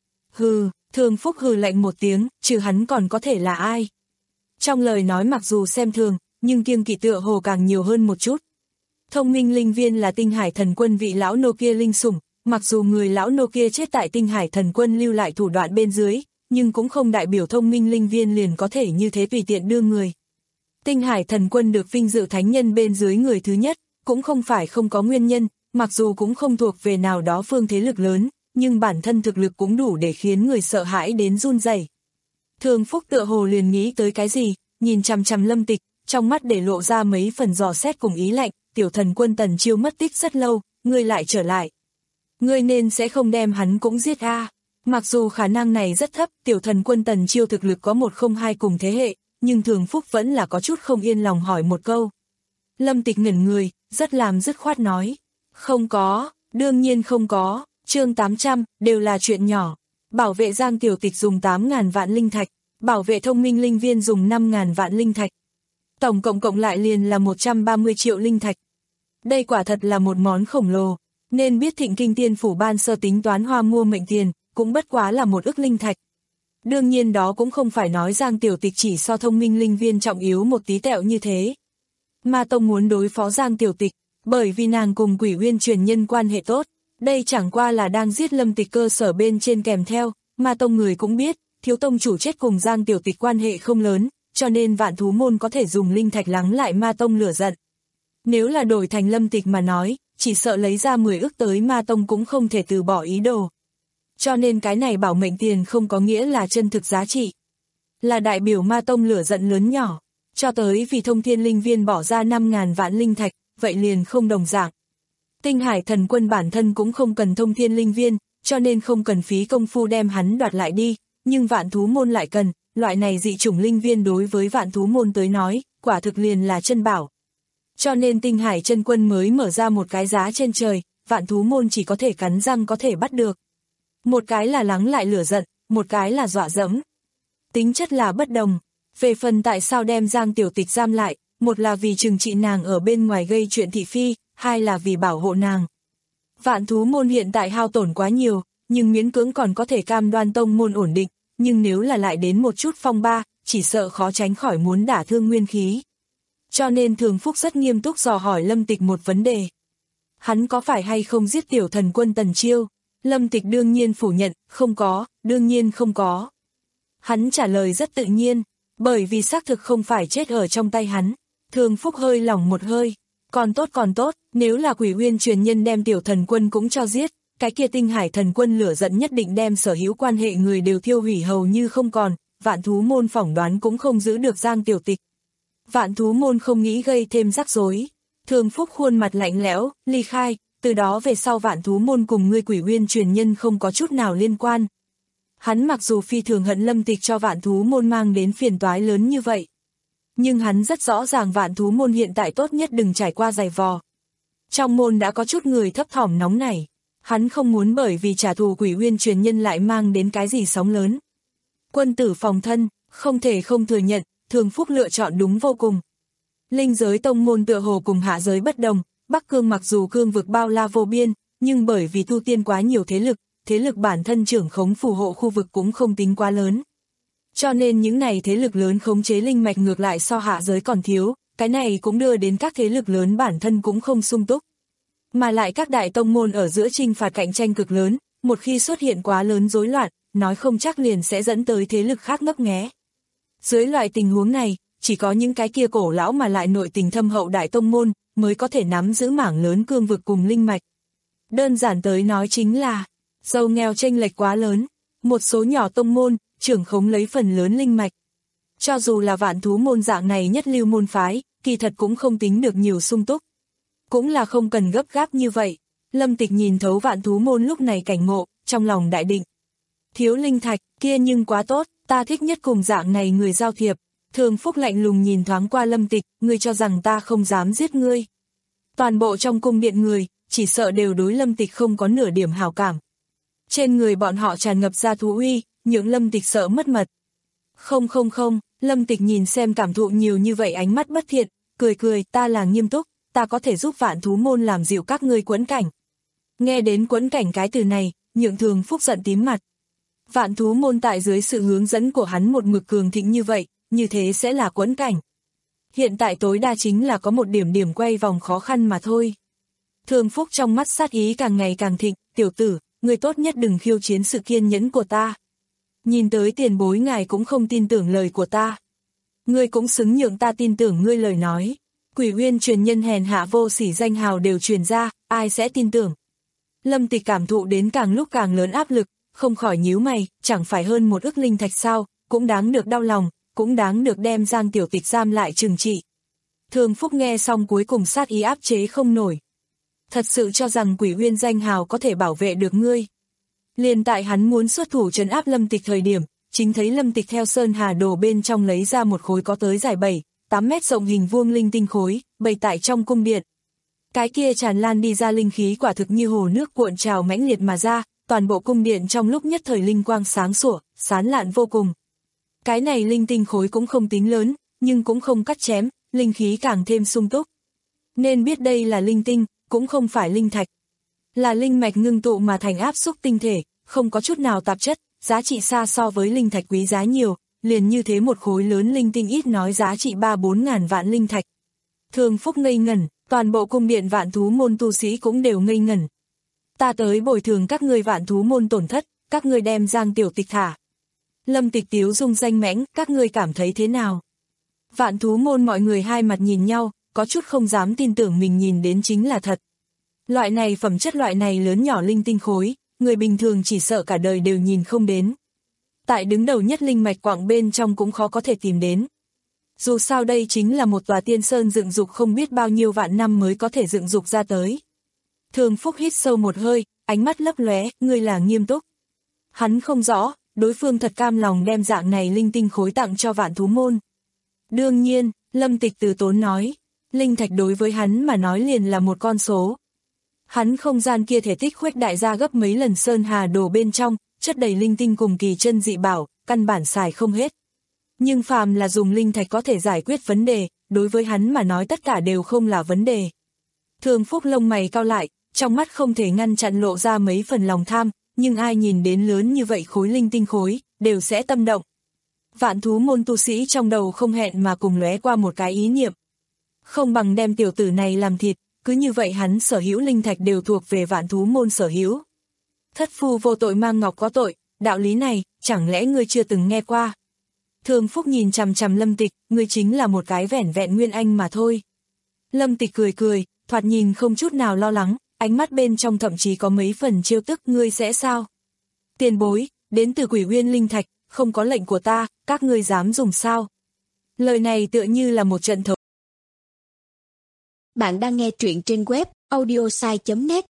Hừ, Thường Phúc hừ lạnh một tiếng, trừ hắn còn có thể là ai? Trong lời nói mặc dù xem thường, nhưng kiêng kỵ tựa hồ càng nhiều hơn một chút. Thông minh linh viên là Tinh Hải Thần Quân vị lão nô kia linh sủng, mặc dù người lão nô kia chết tại Tinh Hải Thần Quân lưu lại thủ đoạn bên dưới, nhưng cũng không đại biểu thông minh linh viên liền có thể như thế tùy tiện đưa người. Tinh Hải Thần Quân được vinh dự thánh nhân bên dưới người thứ nhất, cũng không phải không có nguyên nhân, mặc dù cũng không thuộc về nào đó phương thế lực lớn, nhưng bản thân thực lực cũng đủ để khiến người sợ hãi đến run rẩy. Thường Phúc tựa hồ liền nghĩ tới cái gì, nhìn chằm chằm Lâm Tịch, trong mắt để lộ ra mấy phần dò xét cùng ý lạnh, tiểu thần quân Tần Chiêu mất tích rất lâu, ngươi lại trở lại. Ngươi nên sẽ không đem hắn cũng giết a. À. Mặc dù khả năng này rất thấp, tiểu thần quân Tần Chiêu thực lực có một không hai cùng thế hệ, nhưng Thường Phúc vẫn là có chút không yên lòng hỏi một câu. Lâm Tịch ngẩn người, rất làm dứt khoát nói. Không có, đương nhiên không có, chương tám trăm, đều là chuyện nhỏ. Bảo vệ Giang Tiểu Tịch dùng tám ngàn vạn linh thạch, bảo vệ thông minh linh viên dùng năm ngàn vạn linh thạch. Tổng cộng cộng lại liền là một trăm ba mươi triệu linh thạch. Đây quả thật là một món khổng lồ, nên biết Thịnh Kinh Tiên Phủ ban sơ tính toán hoa mua mệnh tiền, cũng bất quá là một ức linh thạch. Đương nhiên đó cũng không phải nói Giang Tiểu Tịch chỉ so thông minh linh viên trọng yếu một tí tẹo như thế. Ma Tông muốn đối phó Giang Tiểu Tịch, bởi vì nàng cùng Quỷ Uyên truyền nhân quan hệ tốt, đây chẳng qua là đang giết Lâm Tịch cơ sở bên trên kèm theo, Ma Tông người cũng biết, thiếu tông chủ chết cùng Giang Tiểu Tịch quan hệ không lớn, cho nên Vạn Thú môn có thể dùng linh thạch lắng lại Ma Tông lửa giận. Nếu là đổi thành Lâm Tịch mà nói, chỉ sợ lấy ra mười ức tới Ma Tông cũng không thể từ bỏ ý đồ. Cho nên cái này bảo mệnh tiền không có nghĩa là chân thực giá trị. Là đại biểu Ma Tông lửa giận lớn nhỏ, cho tới vì thông thiên linh viên bỏ ra năm ngàn vạn linh thạch, vậy liền không đồng dạng. Tinh Hải Thần Quân bản thân cũng không cần thông thiên linh viên, cho nên không cần phí công phu đem hắn đoạt lại đi, nhưng Vạn Thú môn lại cần, loại này dị chủng linh viên đối với Vạn Thú môn tới nói, quả thực liền là chân bảo. Cho nên Tinh Hải Chân Quân mới mở ra một cái giá trên trời, Vạn Thú môn chỉ có thể cắn răng có thể bắt được. Một cái là lắng lại lửa giận, một cái là dọa dẫm. Tính chất là bất đồng. Về phần tại sao đem Giang Tiểu Tịch giam lại, một là vì trừng trị nàng ở bên ngoài gây chuyện thị phi, hai là vì bảo hộ nàng. Vạn Thú môn hiện tại hao tổn quá nhiều, nhưng miễn cưỡng còn có thể cam đoan tông môn ổn định, nhưng nếu là lại đến một chút phong ba, chỉ sợ khó tránh khỏi muốn đả thương nguyên khí. Cho nên Thường Phúc rất nghiêm túc dò hỏi Lâm Tịch một vấn đề. Hắn có phải hay không giết tiểu thần quân Tần Chiêu? Lâm Tịch đương nhiên phủ nhận, không có, đương nhiên không có. Hắn trả lời rất tự nhiên, bởi vì xác thực không phải chết ở trong tay hắn. Thường Phúc hơi lỏng một hơi, còn tốt còn tốt, nếu là Quỷ Uyên truyền nhân đem tiểu thần quân cũng cho giết, cái kia tinh hải thần quân lửa giận nhất định đem sở hữu quan hệ người đều thiêu hủy hầu như không còn, Vạn Thú môn phỏng đoán cũng không giữ được Giang Tiểu Tịch. Vạn Thú môn không nghĩ gây thêm rắc rối. Thường Phúc khuôn mặt lạnh lẽo, ly khai, từ đó về sau Vạn Thú môn cùng ngươi Quỷ Uyên truyền nhân không có chút nào liên quan. Hắn mặc dù phi thường hận Lâm Tịch cho Vạn Thú môn mang đến phiền toái lớn như vậy, nhưng hắn rất rõ ràng Vạn Thú môn hiện tại tốt nhất đừng trải qua giày vò. Trong môn đã có chút người thấp thỏm nóng nảy, hắn không muốn bởi vì trả thù Quỷ Uyên truyền nhân lại mang đến cái gì sóng lớn. Quân tử phòng thân, không thể không thừa nhận, Thường Phúc lựa chọn đúng vô cùng. Linh giới tông môn tựa hồ cùng hạ giới bất đồng, Bắc Cương mặc dù cương vực bao la vô biên, nhưng bởi vì tu tiên quá nhiều thế lực, thế lực bản thân trưởng khống phù hộ khu vực cũng không tính quá lớn. Cho nên những này thế lực lớn khống chế linh mạch ngược lại so hạ giới còn thiếu, cái này cũng đưa đến các thế lực lớn bản thân cũng không sung túc. Mà lại các đại tông môn ở giữa chinh phạt cạnh tranh cực lớn, một khi xuất hiện quá lớn rối loạn, nói không chắc liền sẽ dẫn tới thế lực khác ngấp nghé. Dưới loại tình huống này, chỉ có những cái kia cổ lão mà lại nội tình thâm hậu đại tông môn, mới có thể nắm giữ mảng lớn cương vực cùng linh mạch. Đơn giản tới nói chính là, giàu nghèo chênh lệch quá lớn, một số nhỏ tông môn, trưởng khống lấy phần lớn linh mạch. Cho dù là Vạn Thú môn dạng này nhất lưu môn phái, kỳ thật cũng không tính được nhiều sung túc. Cũng là không cần gấp gáp như vậy. Lâm Tịch nhìn thấu Vạn Thú môn lúc này cảnh ngộ, trong lòng đại định. Thiếu linh thạch, kia nhưng quá tốt, ta thích nhất cùng dạng này người giao thiệp. Thường Phúc lạnh lùng nhìn thoáng qua Lâm Tịch, ngươi cho rằng ta không dám giết ngươi. Toàn bộ trong cung điện người, chỉ sợ đều đối Lâm Tịch không có nửa điểm hảo cảm. Trên người bọn họ tràn ngập ra thú uy, những Lâm Tịch sợ mất mật. Không không không, Lâm Tịch nhìn xem cảm thụ nhiều như vậy ánh mắt bất thiện, cười cười, ta là nghiêm túc, ta có thể giúp Vạn Thú môn làm dịu các ngươi quẫn cảnh. Nghe đến quẫn cảnh cái từ này, Nhượng Thường Phúc giận tím mặt. Vạn Thú môn tại dưới sự hướng dẫn của hắn một mực cường thịnh như vậy, như thế sẽ là quẫn cảnh. Hiện tại tối đa chính là có một điểm điểm quay vòng khó khăn mà thôi. Thường Phúc trong mắt sát ý càng ngày càng thịnh, tiểu tử, ngươi tốt nhất đừng khiêu chiến sự kiên nhẫn của ta. Nhìn tới tiền bối ngài cũng không tin tưởng lời của ta. Ngươi cũng xứng nhượng ta tin tưởng ngươi lời nói. Quỷ Uyên truyền nhân hèn hạ vô sỉ danh hào đều truyền ra, ai sẽ tin tưởng. Lâm Tịch cảm thụ đến càng lúc càng lớn áp lực, không khỏi nhíu mày, chẳng phải hơn một ức linh thạch sao, cũng đáng được đau lòng, cũng đáng được đem Giang Tiểu Tịch giam lại trừng trị. Thường Phúc nghe xong cuối cùng sát ý áp chế không nổi. Thật sự cho rằng Quỷ Uyên danh hào có thể bảo vệ được ngươi. Liền tại hắn muốn xuất thủ trấn áp Lâm Tịch thời điểm, chính thấy Lâm Tịch theo Sơn Hà Đồ bên trong lấy ra một khối có tới dài bảy, tám mét rộng hình vuông linh tinh khối, bày tại trong cung điện. Cái kia tràn lan đi ra linh khí quả thực như hồ nước cuộn trào mãnh liệt mà ra, toàn bộ cung điện trong lúc nhất thời linh quang sáng sủa, sán lạn vô cùng. Cái này linh tinh khối cũng không tính lớn, nhưng cũng không cắt chém, linh khí càng thêm sung túc. Nên biết đây là linh tinh, cũng không phải linh thạch. Là linh mạch ngưng tụ mà thành áp xúc tinh thể, không có chút nào tạp chất, giá trị xa so với linh thạch quý giá nhiều, liền như thế một khối lớn linh tinh ít nói giá trị ba bốn ngàn vạn linh thạch. Thường Phúc ngây ngẩn, toàn bộ cung điện Vạn Thú môn tu sĩ cũng đều ngây ngẩn. Ta tới bồi thường các ngươi Vạn Thú môn tổn thất, các ngươi đem Giang Tiểu Tịch thả. Lâm Tịch tiếu dung danh mãnh, các ngươi cảm thấy thế nào? Vạn Thú môn mọi người hai mặt nhìn nhau, có chút không dám tin tưởng mình nhìn đến chính là thật. Loại này phẩm chất loại này lớn nhỏ linh tinh khối, người bình thường chỉ sợ cả đời đều nhìn không đến. Tại đứng đầu nhất linh mạch quạng bên trong cũng khó có thể tìm đến. Dù sao đây chính là một tòa tiên sơn dựng dục không biết bao nhiêu vạn năm mới có thể dựng dục ra tới. Thường Phúc hít sâu một hơi, ánh mắt lấp lóe, ngươi là nghiêm túc. Hắn không rõ, đối phương thật cam lòng đem dạng này linh tinh khối tặng cho Vạn Thú môn. Đương nhiên, Lâm Tịch từ tốn nói, linh thạch đối với hắn mà nói liền là một con số. Hắn không gian kia thể tích khuếch đại ra gấp mấy lần Sơn Hà Đồ bên trong, chất đầy linh tinh cùng kỳ chân dị bảo, căn bản xài không hết. Nhưng phàm là dùng linh thạch có thể giải quyết vấn đề, đối với hắn mà nói tất cả đều không là vấn đề. Thường Phúc lông mày cau lại, trong mắt không thể ngăn chặn lộ ra mấy phần lòng tham, nhưng ai nhìn đến lớn như vậy khối linh tinh khối, đều sẽ tâm động. Vạn Thú môn tu sĩ trong đầu không hẹn mà cùng lóe qua một cái ý niệm. Không bằng đem tiểu tử này làm thịt, cứ như vậy hắn sở hữu linh thạch đều thuộc về Vạn Thú môn sở hữu. Thất phu vô tội mang ngọc có tội, đạo lý này, chẳng lẽ ngươi chưa từng nghe qua? Thường Phúc nhìn chằm chằm Lâm Tịch, ngươi chính là một cái vẻn vẹn nguyên anh mà thôi. Lâm Tịch cười cười, thoạt nhìn không chút nào lo lắng, ánh mắt bên trong thậm chí có mấy phần trêu tức. Ngươi sẽ sao? Tiền bối, đến từ Quỷ Uyên linh thạch, không có lệnh của ta, các ngươi dám dùng sao? Lời này tựa như là một trận thấu. Bạn đang nghe truyện trên web audiosai chấm net.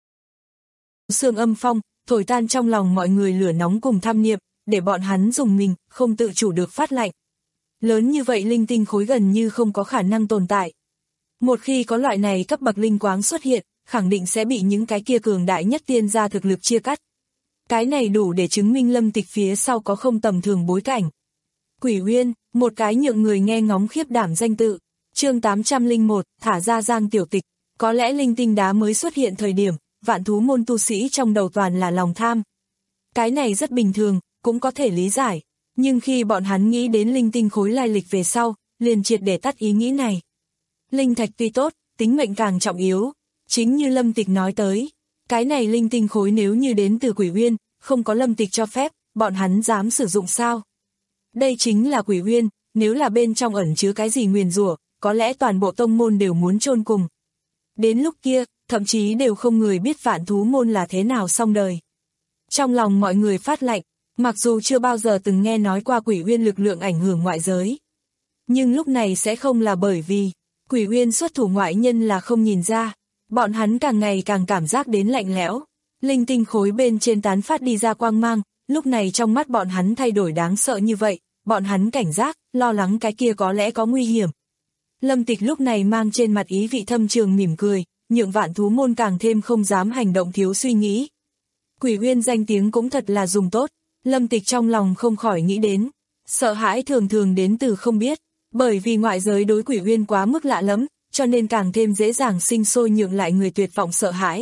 Sương âm phong, thổi tan trong lòng mọi người lửa nóng cùng tham niệm, để bọn hắn dùng mình, không tự chủ được phát lạnh. Lớn như vậy linh tinh khối gần như không có khả năng tồn tại. Một khi có loại này cấp bậc linh quáng xuất hiện, khẳng định sẽ bị những cái kia cường đại nhất tiên gia thực lực chia cắt. Cái này đủ để chứng minh Lâm Tịch phía sau có không tầm thường bối cảnh. Quỷ Uyên, một cái nhượng người nghe ngóng khiếp đảm danh tự. Chương tám trăm lẻ một, thả ra Giang Tiểu Tịch. Có lẽ linh tinh đá mới xuất hiện thời điểm, vạn thú môn tu sĩ trong đầu toàn là lòng tham. Cái này rất bình thường, cũng có thể lý giải. Nhưng khi bọn hắn nghĩ đến linh tinh khối lai lịch về sau, liền triệt để tắt ý nghĩ này. Linh thạch tuy tốt, tính mệnh càng trọng yếu. Chính như Lâm Tịch nói tới, cái này linh tinh khối nếu như đến từ Quỷ Uyên, không có Lâm Tịch cho phép, bọn hắn dám sử dụng sao? Đây chính là Quỷ Uyên, nếu là bên trong ẩn chứa cái gì nguyền rủa, có lẽ toàn bộ tông môn đều muốn chôn cùng. Đến lúc kia, thậm chí đều không người biết vạn thú môn là thế nào xong đời. Trong lòng mọi người phát lạnh, mặc dù chưa bao giờ từng nghe nói qua Quỷ Uyên lực lượng ảnh hưởng ngoại giới. Nhưng lúc này sẽ không là bởi vì Quỷ Uyên xuất thủ ngoại nhân là không nhìn ra. Bọn hắn càng ngày càng cảm giác đến lạnh lẽo. Linh tinh khối bên trên tán phát đi ra quang mang, lúc này trong mắt bọn hắn thay đổi đáng sợ như vậy, bọn hắn cảnh giác, lo lắng cái kia có lẽ có nguy hiểm. Lâm Tịch lúc này mang trên mặt ý vị thâm trường mỉm cười, nhượng vạn thú môn càng thêm không dám hành động thiếu suy nghĩ. Quỷ Uyên danh tiếng cũng thật là dùng tốt, Lâm Tịch trong lòng không khỏi nghĩ đến, sợ hãi thường thường đến từ không biết, bởi vì ngoại giới đối Quỷ Uyên quá mức lạ lẫm, cho nên càng thêm dễ dàng sinh sôi nhượng lại người tuyệt vọng sợ hãi.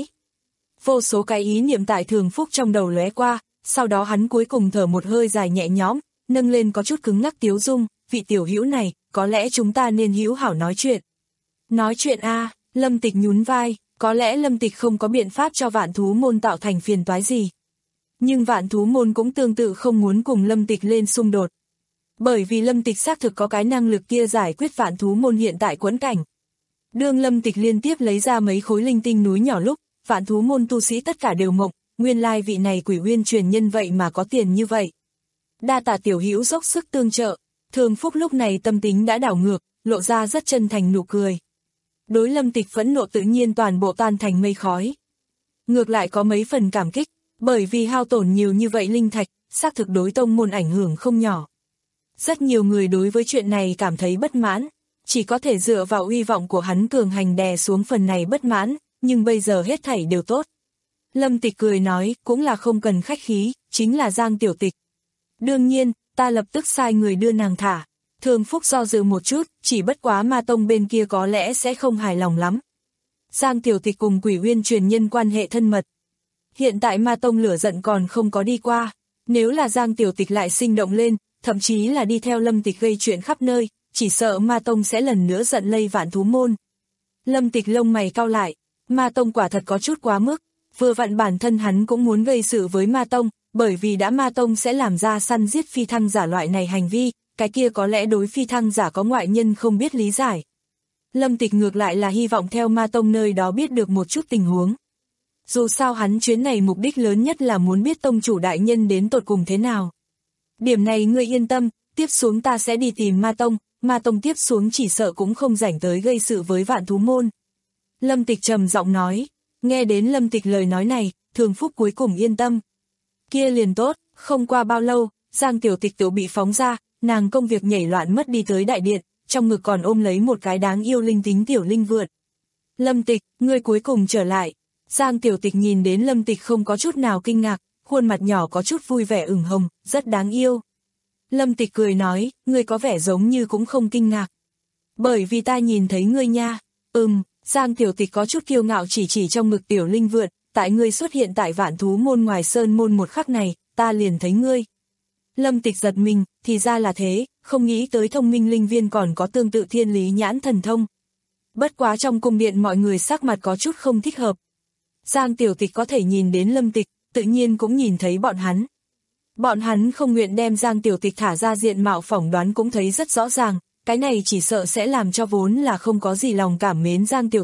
Vô số cái ý niệm tại Thường Phúc trong đầu lóe qua, sau đó hắn cuối cùng thở một hơi dài nhẹ nhõm, nâng lên có chút cứng ngắc tiếu dung, vị tiểu hữu này, có lẽ chúng ta nên hữu hảo nói chuyện. Nói chuyện a à, Lâm Tịch nhún vai, có lẽ Lâm Tịch không có biện pháp cho vạn thú môn tạo thành phiền toái gì. Nhưng vạn thú môn cũng tương tự không muốn cùng Lâm Tịch lên xung đột. Bởi vì Lâm Tịch xác thực có cái năng lực kia giải quyết vạn thú môn hiện tại quẫn cảnh. Đương Lâm Tịch liên tiếp lấy ra mấy khối linh tinh núi nhỏ lúc, vạn thú môn tu sĩ tất cả đều mộng, nguyên lai vị này Quỷ Uyên truyền nhân vậy mà có tiền như vậy. Đa tạ tiểu hữu dốc sức tương trợ, Thường Phúc lúc này tâm tính đã đảo ngược, lộ ra rất chân thành nụ cười. Đối Lâm Tịch phẫn nộ tự nhiên toàn bộ tan thành mây khói. Ngược lại có mấy phần cảm kích, bởi vì hao tổn nhiều như vậy linh thạch, xác thực đối tông môn ảnh hưởng không nhỏ. Rất nhiều người đối với chuyện này cảm thấy bất mãn, chỉ có thể dựa vào uy vọng của hắn cường hành đè xuống phần này bất mãn, nhưng bây giờ hết thảy đều tốt. Lâm Tịch cười nói, cũng là không cần khách khí, chính là Giang Tiểu Tịch. Đương nhiên, ta lập tức sai người đưa nàng thả. Thường Phúc do dự một chút, chỉ bất quá Ma Tông bên kia có lẽ sẽ không hài lòng lắm. Giang Tiểu Tịch cùng Quỷ Uyên truyền nhân quan hệ thân mật. Hiện tại Ma Tông lửa giận còn không có đi qua, nếu là Giang Tiểu Tịch lại sinh động lên, thậm chí là đi theo Lâm Tịch gây chuyện khắp nơi, chỉ sợ Ma Tông sẽ lần nữa giận lây vạn thú môn. Lâm Tịch lông mày cau lại, Ma Tông quả thật có chút quá mức, vừa vặn bản thân hắn cũng muốn gây sự với Ma Tông, bởi vì đã Ma Tông sẽ làm ra săn giết phi thăng giả loại này hành vi, cái kia có lẽ đối phi thăng giả có ngoại nhân không biết lý giải. Lâm Tịch ngược lại là hy vọng theo Ma Tông nơi đó biết được một chút tình huống. Dù sao hắn chuyến này mục đích lớn nhất là muốn biết tông chủ đại nhân đến tột cùng thế nào. Điểm này ngươi yên tâm, tiếp xuống ta sẽ đi tìm Ma Tông, Ma Tông tiếp xuống chỉ sợ cũng không rảnh tới gây sự với vạn thú môn. Lâm Tịch trầm giọng nói, nghe đến Lâm Tịch lời nói này, Thường Phúc cuối cùng yên tâm. Kia liền tốt, không qua bao lâu, Giang Tiểu Tịch tự bị phóng ra, nàng công việc nhảy loạn mất đi tới đại điện, trong ngực còn ôm lấy một cái đáng yêu linh tính tiểu linh vượn. Lâm Tịch, ngươi cuối cùng trở lại. Giang Tiểu Tịch nhìn đến Lâm Tịch không có chút nào kinh ngạc, khuôn mặt nhỏ có chút vui vẻ ửng hồng, rất đáng yêu. Lâm Tịch cười nói, ngươi có vẻ giống như cũng không kinh ngạc. Bởi vì ta nhìn thấy ngươi nha. Ừm, Giang Tiểu Tịch có chút kiêu ngạo chỉ chỉ trong ngực tiểu linh vượn, tại ngươi xuất hiện tại vạn thú môn ngoài sơn môn một khắc này, ta liền thấy ngươi. Lâm Tịch giật mình, thì ra là thế, không nghĩ tới thông minh linh viên còn có tương tự thiên lý nhãn thần thông. Bất quá trong cung điện mọi người sắc mặt có chút không thích hợp. Giang Tiểu Tịch có thể nhìn đến Lâm Tịch, tự nhiên cũng nhìn thấy bọn hắn. Bọn hắn không nguyện đem Giang Tiểu Tịch thả ra diện mạo phỏng đoán cũng thấy rất rõ ràng, cái này chỉ sợ sẽ làm cho vốn là không có gì lòng cảm mến Giang Tiểu Tịch,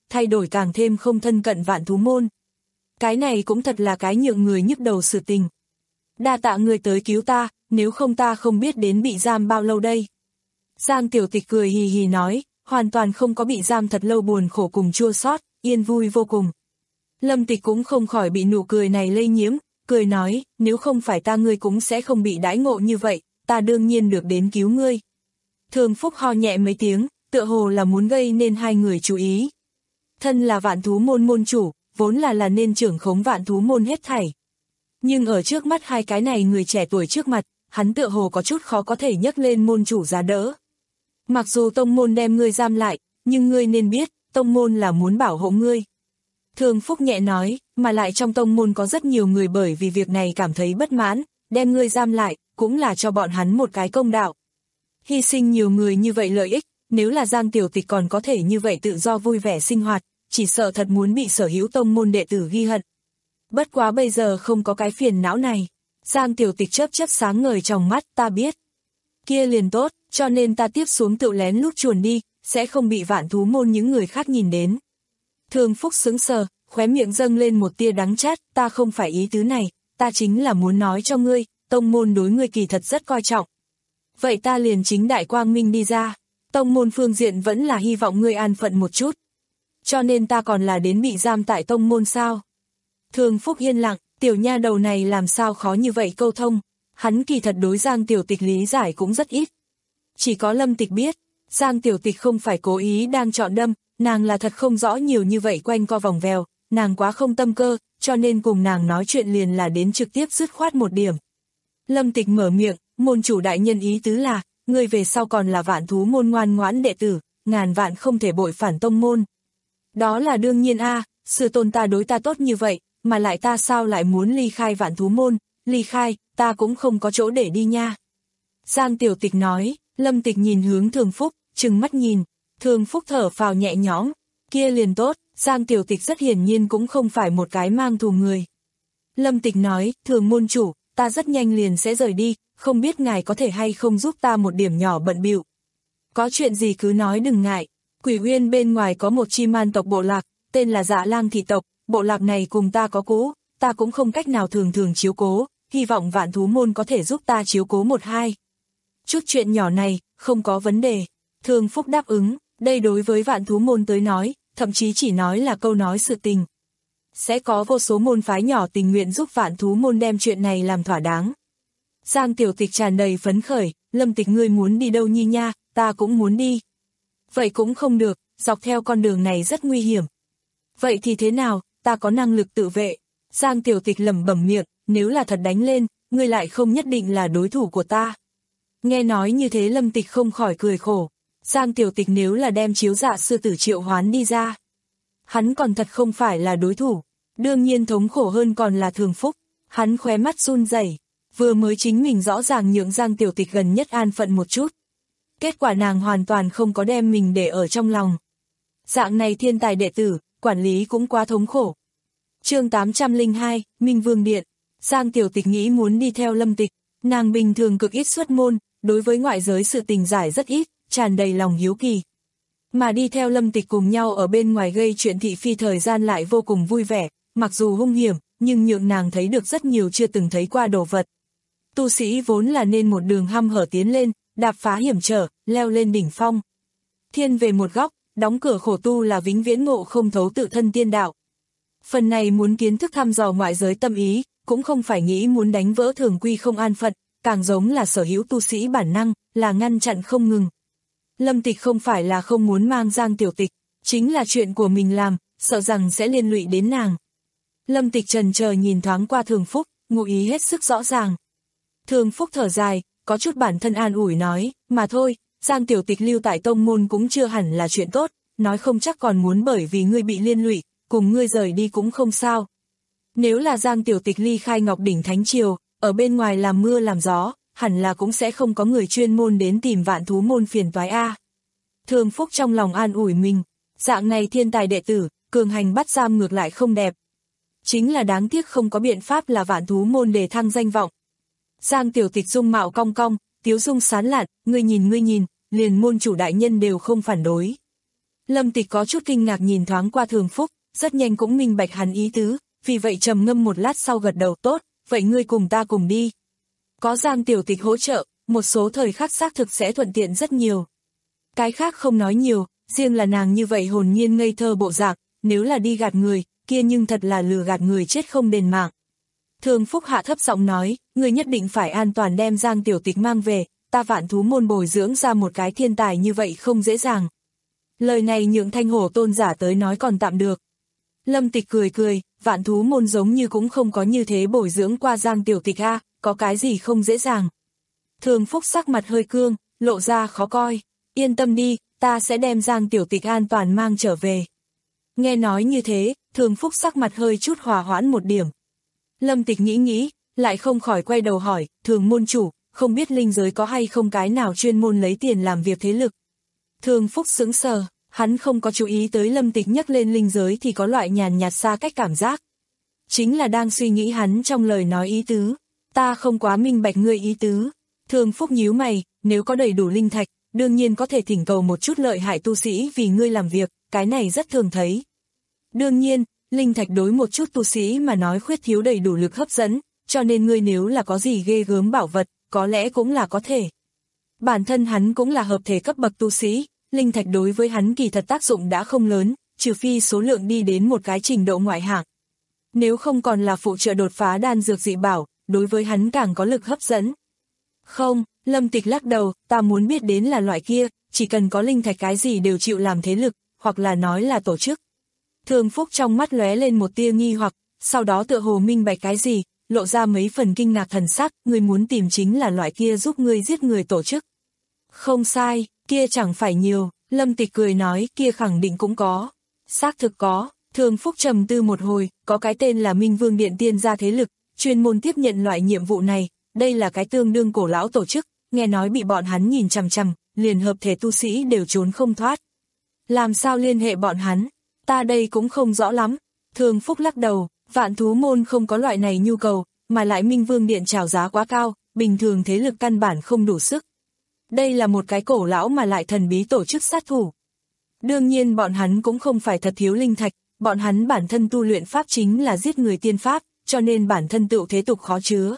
thay đổi càng thêm không thân cận Vạn Thú môn. Cái này cũng thật là cái nhượng người nhức đầu sự tình. Đa tạ người tới cứu ta, nếu không ta không biết đến bị giam bao lâu đây. Giang Tiểu Tịch cười hì hì nói, hoàn toàn không có bị giam thật lâu buồn khổ cùng chua xót, yên vui vô cùng. Lâm Tịch cũng không khỏi bị nụ cười này lây nhiễm, cười nói, nếu không phải ta ngươi cũng sẽ không bị đãi ngộ như vậy, ta đương nhiên được đến cứu ngươi. Thường Phúc ho nhẹ mấy tiếng, tựa hồ là muốn gây nên hai người chú ý. Thân là Vạn Thú môn môn chủ, vốn là là nên trưởng khống Vạn Thú môn hết thảy. Nhưng ở trước mắt hai cái này người trẻ tuổi trước mặt, hắn tựa hồ có chút khó có thể nhấc lên môn chủ giá đỡ. Mặc dù tông môn đem ngươi giam lại, nhưng ngươi nên biết, tông môn là muốn bảo hộ ngươi. Thường Phúc nhẹ nói, mà lại trong tông môn có rất nhiều người bởi vì việc này cảm thấy bất mãn, đem ngươi giam lại, cũng là cho bọn hắn một cái công đạo. Hy sinh nhiều người như vậy lợi ích, nếu là Giang Tiểu Tịch còn có thể như vậy tự do vui vẻ sinh hoạt, chỉ sợ thật muốn bị sở hữu tông môn đệ tử ghi hận. Bất quá bây giờ không có cái phiền não này. Giang Tiểu Tịch chớp chớp sáng ngời trong mắt, ta biết. Kia liền tốt, cho nên ta tiếp xuống tự lén lút chuồn đi, sẽ không bị Vạn Thú môn những người khác nhìn đến. Thường Phúc sững sờ, khóe miệng dâng lên một tia đắng chát, ta không phải ý tứ này, ta chính là muốn nói cho ngươi, tông môn đối ngươi kỳ thật rất coi trọng. Vậy ta liền chính đại quang minh đi ra, tông môn phương diện vẫn là hy vọng ngươi an phận một chút. Cho nên ta còn là đến bị giam tại tông môn sao? Thường Phúc yên lặng, tiểu nha đầu này làm sao khó như vậy câu thông, hắn kỳ thật đối Giang Tiểu Tịch lý giải cũng rất ít. Chỉ có Lâm Tịch biết, Giang Tiểu Tịch không phải cố ý đang chọn đâm, nàng là thật không rõ nhiều như vậy quanh co vòng vèo, nàng quá không tâm cơ, cho nên cùng nàng nói chuyện liền là đến trực tiếp dứt khoát một điểm. Lâm Tịch mở miệng, môn chủ đại nhân ý tứ là, ngươi về sau còn là Vạn Thú môn ngoan ngoãn đệ tử, ngàn vạn không thể bội phản tông môn. Đó là đương nhiên a, sư tôn ta đối ta tốt như vậy, mà lại ta sao lại muốn ly khai Vạn Thú môn, ly khai, ta cũng không có chỗ để đi nha. Giang Tiểu Tịch nói, Lâm Tịch nhìn hướng Thường Phúc, trừng mắt nhìn, Thường Phúc thở phào nhẹ nhõm, kia liền tốt, Giang Tiểu Tịch rất hiển nhiên cũng không phải một cái mang thù người. Lâm Tịch nói, Thường môn chủ, ta rất nhanh liền sẽ rời đi, không biết ngài có thể hay không giúp ta một điểm nhỏ bận bịu. Có chuyện gì cứ nói đừng ngại, Quỷ Uyên bên ngoài có một chi man tộc bộ lạc, tên là Dạ Lang thị tộc, bộ lạc này cùng ta có cũ, ta cũng không cách nào thường thường chiếu cố, hy vọng Vạn Thú môn có thể giúp ta chiếu cố một hai. Chút chuyện nhỏ này, không có vấn đề. Thường Phúc đáp ứng, đây đối với Vạn Thú môn tới nói, thậm chí chỉ nói là câu nói sự tình. Sẽ có vô số môn phái nhỏ tình nguyện giúp Vạn Thú môn đem chuyện này làm thỏa đáng. Giang Tiểu Tịch tràn đầy phấn khởi, Lâm Tịch ngươi muốn đi đâu nhi nha, ta cũng muốn đi. Vậy cũng không được, dọc theo con đường này rất nguy hiểm. Vậy thì thế nào, ta có năng lực tự vệ. Giang Tiểu Tịch lẩm bẩm miệng, nếu là thật đánh lên, ngươi lại không nhất định là đối thủ của ta. Nghe nói như thế Lâm Tịch không khỏi cười khổ. Giang Tiểu Tịch nếu là đem Chiếu Dạ sư tử triệu hoán đi ra, hắn còn thật không phải là đối thủ. Đương nhiên thống khổ hơn còn là Thường Phúc. Hắn khóe mắt run rẩy, vừa mới chính mình rõ ràng nhượng Giang Tiểu Tịch gần nhất an phận một chút. Kết quả nàng hoàn toàn không có đem mình để ở trong lòng. Dạng này thiên tài đệ tử, quản lý cũng quá thống khổ. Chương tám trăm lẻ hai, Minh Vương Điện. Giang Tiểu Tịch nghĩ muốn đi theo Lâm Tịch, nàng bình thường cực ít xuất môn, đối với ngoại giới sự tình giải rất ít, tràn đầy lòng hiếu kỳ. Mà đi theo Lâm Tịch cùng nhau ở bên ngoài gây chuyện thị phi thời gian lại vô cùng vui vẻ, mặc dù hung hiểm, nhưng nhượng nàng thấy được rất nhiều chưa từng thấy qua đồ vật. Tu sĩ vốn là nên một đường hăm hở tiến lên, đạp phá hiểm trở, leo lên đỉnh phong. Thiên về một góc, đóng cửa khổ tu là vĩnh viễn ngộ không thấu tự thân tiên đạo. Phần này muốn kiến thức thăm dò ngoại giới tâm ý, cũng không phải nghĩ muốn đánh vỡ thường quy không an phận, càng giống là sở hữu tu sĩ bản năng, là ngăn chặn không ngừng. Lâm Tịch không phải là không muốn mang Giang Tiểu Tịch, chính là chuyện của mình làm, sợ rằng sẽ liên lụy đến nàng. Lâm Tịch trần chờ nhìn thoáng qua Thường Phúc, ngụ ý hết sức rõ ràng. Thường Phúc thở dài, có chút bản thân an ủi nói, mà thôi, Giang Tiểu Tịch lưu tại tông môn cũng chưa hẳn là chuyện tốt, nói không chắc còn muốn bởi vì ngươi bị liên lụy, cùng ngươi rời đi cũng không sao. Nếu là Giang Tiểu Tịch ly khai Ngọc Đỉnh Thánh Triều, ở bên ngoài làm mưa làm gió, hẳn là cũng sẽ không có người chuyên môn đến tìm Vạn Thú môn phiền toái a. Thường Phúc trong lòng an ủi mình, dạng này thiên tài đệ tử, cường hành bắt giam ngược lại không đẹp. Chính là đáng tiếc không có biện pháp là Vạn Thú môn để thăng danh vọng. Giang Tiểu Tịch dung mạo cong cong, tiếu dung sán lạn, ngươi nhìn ngươi nhìn, liền môn chủ đại nhân đều không phản đối. Lâm Tịch có chút kinh ngạc nhìn thoáng qua Thường Phúc, rất nhanh cũng minh bạch hắn ý tứ, vì vậy trầm ngâm một lát sau gật đầu, tốt, vậy ngươi cùng ta cùng đi. Có Giang Tiểu Tịch hỗ trợ, một số thời khắc xác thực sẽ thuận tiện rất nhiều. Cái khác không nói nhiều, riêng là nàng như vậy hồn nhiên ngây thơ bộ dạng, nếu là đi gạt người, kia nhưng thật là lừa gạt người chết không đền mạng. Thường Phúc hạ thấp giọng nói, ngươi nhất định phải an toàn đem Giang Tiểu Tịch mang về, ta Vạn Thú môn bồi dưỡng ra một cái thiên tài như vậy không dễ dàng. Lời này nhượng Thanh Hổ tôn giả tới nói còn tạm được. Lâm Tịch cười cười, Vạn Thú môn giống như cũng không có như thế bồi dưỡng qua Giang Tiểu Tịch a, có cái gì không dễ dàng. Thường Phúc sắc mặt hơi cương, lộ ra khó coi, yên tâm đi, ta sẽ đem Giang Tiểu Tịch an toàn mang trở về. Nghe nói như thế, Thường Phúc sắc mặt hơi chút hòa hoãn một điểm. Lâm Tịch nghĩ nghĩ, lại không khỏi quay đầu hỏi, Thường môn chủ, không biết linh giới có hay không cái nào chuyên môn lấy tiền làm việc thế lực. Thường Phúc sững sờ, hắn không có chú ý tới Lâm Tịch nhắc lên linh giới thì có loại nhàn nhạt xa cách cảm giác. Chính là đang suy nghĩ hắn trong lời nói ý tứ, ta không quá minh bạch ngươi ý tứ. Thường Phúc nhíu mày, nếu có đầy đủ linh thạch, đương nhiên có thể thỉnh cầu một chút lợi hại tu sĩ vì ngươi làm việc, cái này rất thường thấy. Đương nhiên, linh thạch đối một chút tu sĩ mà nói khuyết thiếu đầy đủ lực hấp dẫn, cho nên ngươi nếu là có gì ghê gớm bảo vật, có lẽ cũng là có thể. Bản thân hắn cũng là hợp thể cấp bậc tu sĩ, linh thạch đối với hắn kỳ thật tác dụng đã không lớn, trừ phi số lượng đi đến một cái trình độ ngoại hạng. Nếu không còn là phụ trợ đột phá đan dược dị bảo, đối với hắn càng có lực hấp dẫn. Không, Lâm Tịch lắc đầu, ta muốn biết đến là loại kia, chỉ cần có linh thạch cái gì đều chịu làm thế lực, hoặc là nói là tổ chức. Thường Phúc trong mắt lóe lên một tia nghi hoặc, sau đó tựa hồ minh bạch cái gì, lộ ra mấy phần kinh ngạc thần sắc, ngươi muốn tìm chính là loại kia giúp ngươi giết người tổ chức. Không sai, kia chẳng phải nhiều, Lâm Tịch cười nói, kia khẳng định cũng có. Xác thực có, Thường Phúc trầm tư một hồi, có cái tên là Minh Vương Điện tiên gia thế lực, chuyên môn tiếp nhận loại nhiệm vụ này, đây là cái tương đương cổ lão tổ chức, nghe nói bị bọn hắn nhìn chằm chằm, liền hợp thể tu sĩ đều trốn không thoát. Làm sao liên hệ bọn hắn? Ta đây cũng không rõ lắm. Thường Phúc lắc đầu, Vạn Thú môn không có loại này nhu cầu, mà lại Minh Vương Điện chào giá quá cao, bình thường thế lực căn bản không đủ sức. Đây là một cái cổ lão mà lại thần bí tổ chức sát thủ. Đương nhiên bọn hắn cũng không phải thật thiếu linh thạch, bọn hắn bản thân tu luyện pháp chính là giết người tiên pháp, cho nên bản thân tựu thế tục khó chứa.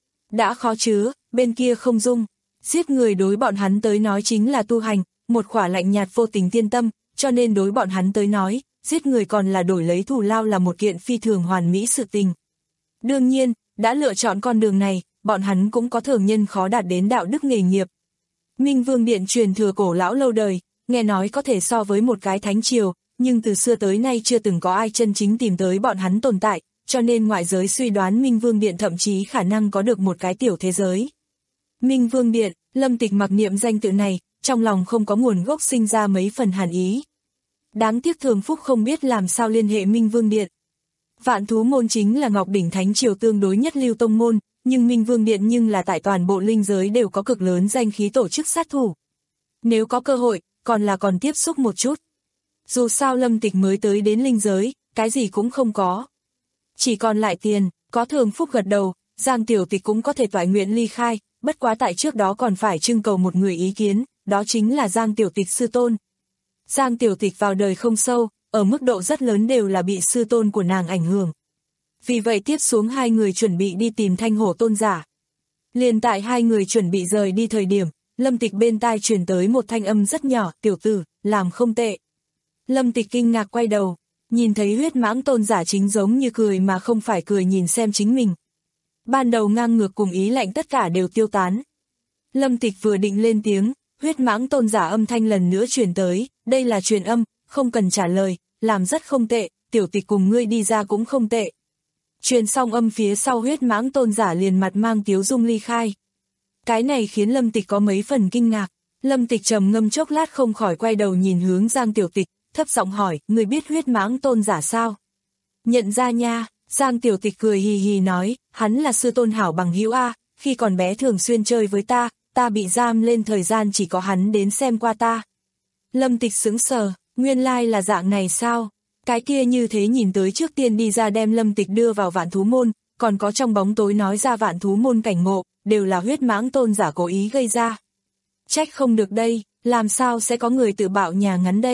Đã khó chứa, bên kia không dung, giết người đối bọn hắn tới nói chính là tu hành, một khỏa lạnh nhạt vô tình tiên tâm, cho nên đối bọn hắn tới nói, giết người còn là đổi lấy thù lao là một kiện phi thường hoàn mỹ sự tình. Đương nhiên, đã lựa chọn con đường này, bọn hắn cũng có thường nhân khó đạt đến đạo đức nghề nghiệp. Minh Vương Điện truyền thừa cổ lão lâu đời, nghe nói có thể so với một cái thánh triều, nhưng từ xưa tới nay chưa từng có ai chân chính tìm tới bọn hắn tồn tại, cho nên ngoại giới suy đoán Minh Vương Điện thậm chí khả năng có được một cái tiểu thế giới. Minh Vương Điện, Lâm Tịch mặc niệm danh tự này, trong lòng không có nguồn gốc sinh ra mấy phần hàn ý. Đáng tiếc Thường Phúc không biết làm sao liên hệ Minh Vương Điện. Vạn Thú môn chính là Ngọc Đỉnh Thánh Triều tương đối nhất lưu tông môn, nhưng Minh Vương Điện nhưng là tại toàn bộ linh giới đều có cực lớn danh khí tổ chức sát thủ. Nếu có cơ hội, còn là còn tiếp xúc một chút. Dù sao Lâm Tịch mới tới đến linh giới, cái gì cũng không có. Chỉ còn lại tiền, có Thường Phúc gật đầu, Giang Tiểu Tịch cũng có thể toại nguyện ly khai, bất quá tại trước đó còn phải trưng cầu một người ý kiến, đó chính là Giang Tiểu Tịch sư tôn. Giang Tiểu Tịch vào đời không sâu, ở mức độ rất lớn đều là bị sư tôn của nàng ảnh hưởng. Vì vậy tiếp xuống hai người chuẩn bị đi tìm Thanh Hổ tôn giả. Liền tại hai người chuẩn bị rời đi thời điểm, Lâm Tịch bên tai truyền tới một thanh âm rất nhỏ, tiểu tử, làm không tệ. Lâm Tịch kinh ngạc quay đầu, nhìn thấy huyết mãng tôn giả chính giống như cười mà không phải cười nhìn xem chính mình. Ban đầu ngang ngược cùng ý lạnh tất cả đều tiêu tán. Lâm Tịch vừa định lên tiếng, huyết mãng tôn giả âm thanh lần nữa truyền tới, đây là truyền âm, không cần trả lời, làm rất không tệ, Tiểu Tịch cùng ngươi đi ra cũng không tệ. Truyền xong âm phía sau huyết mãng tôn giả liền mặt mang tiếu dung ly khai. Cái này khiến Lâm Tịch có mấy phần kinh ngạc, Lâm Tịch trầm ngâm chốc lát không khỏi quay đầu nhìn hướng Giang Tiểu Tịch, thấp giọng hỏi, ngươi biết huyết mãng tôn giả sao? Nhận ra nha, Giang Tiểu Tịch cười hì hì nói, hắn là sư tôn hảo bằng hữu A, khi còn bé thường xuyên chơi với ta, ta bị giam lên thời gian chỉ có hắn đến xem qua ta. Lâm Tịch sững sờ, nguyên lai là dạng này sao? Cái kia như thế nhìn tới trước tiên đi ra đem Lâm Tịch đưa vào Vạn Thú môn, còn có trong bóng tối nói ra Vạn Thú môn cảnh ngộ, đều là huyết mãng tôn giả cố ý gây ra. Trách không được đây, làm sao sẽ có người tự bạo nhà ngắn đây?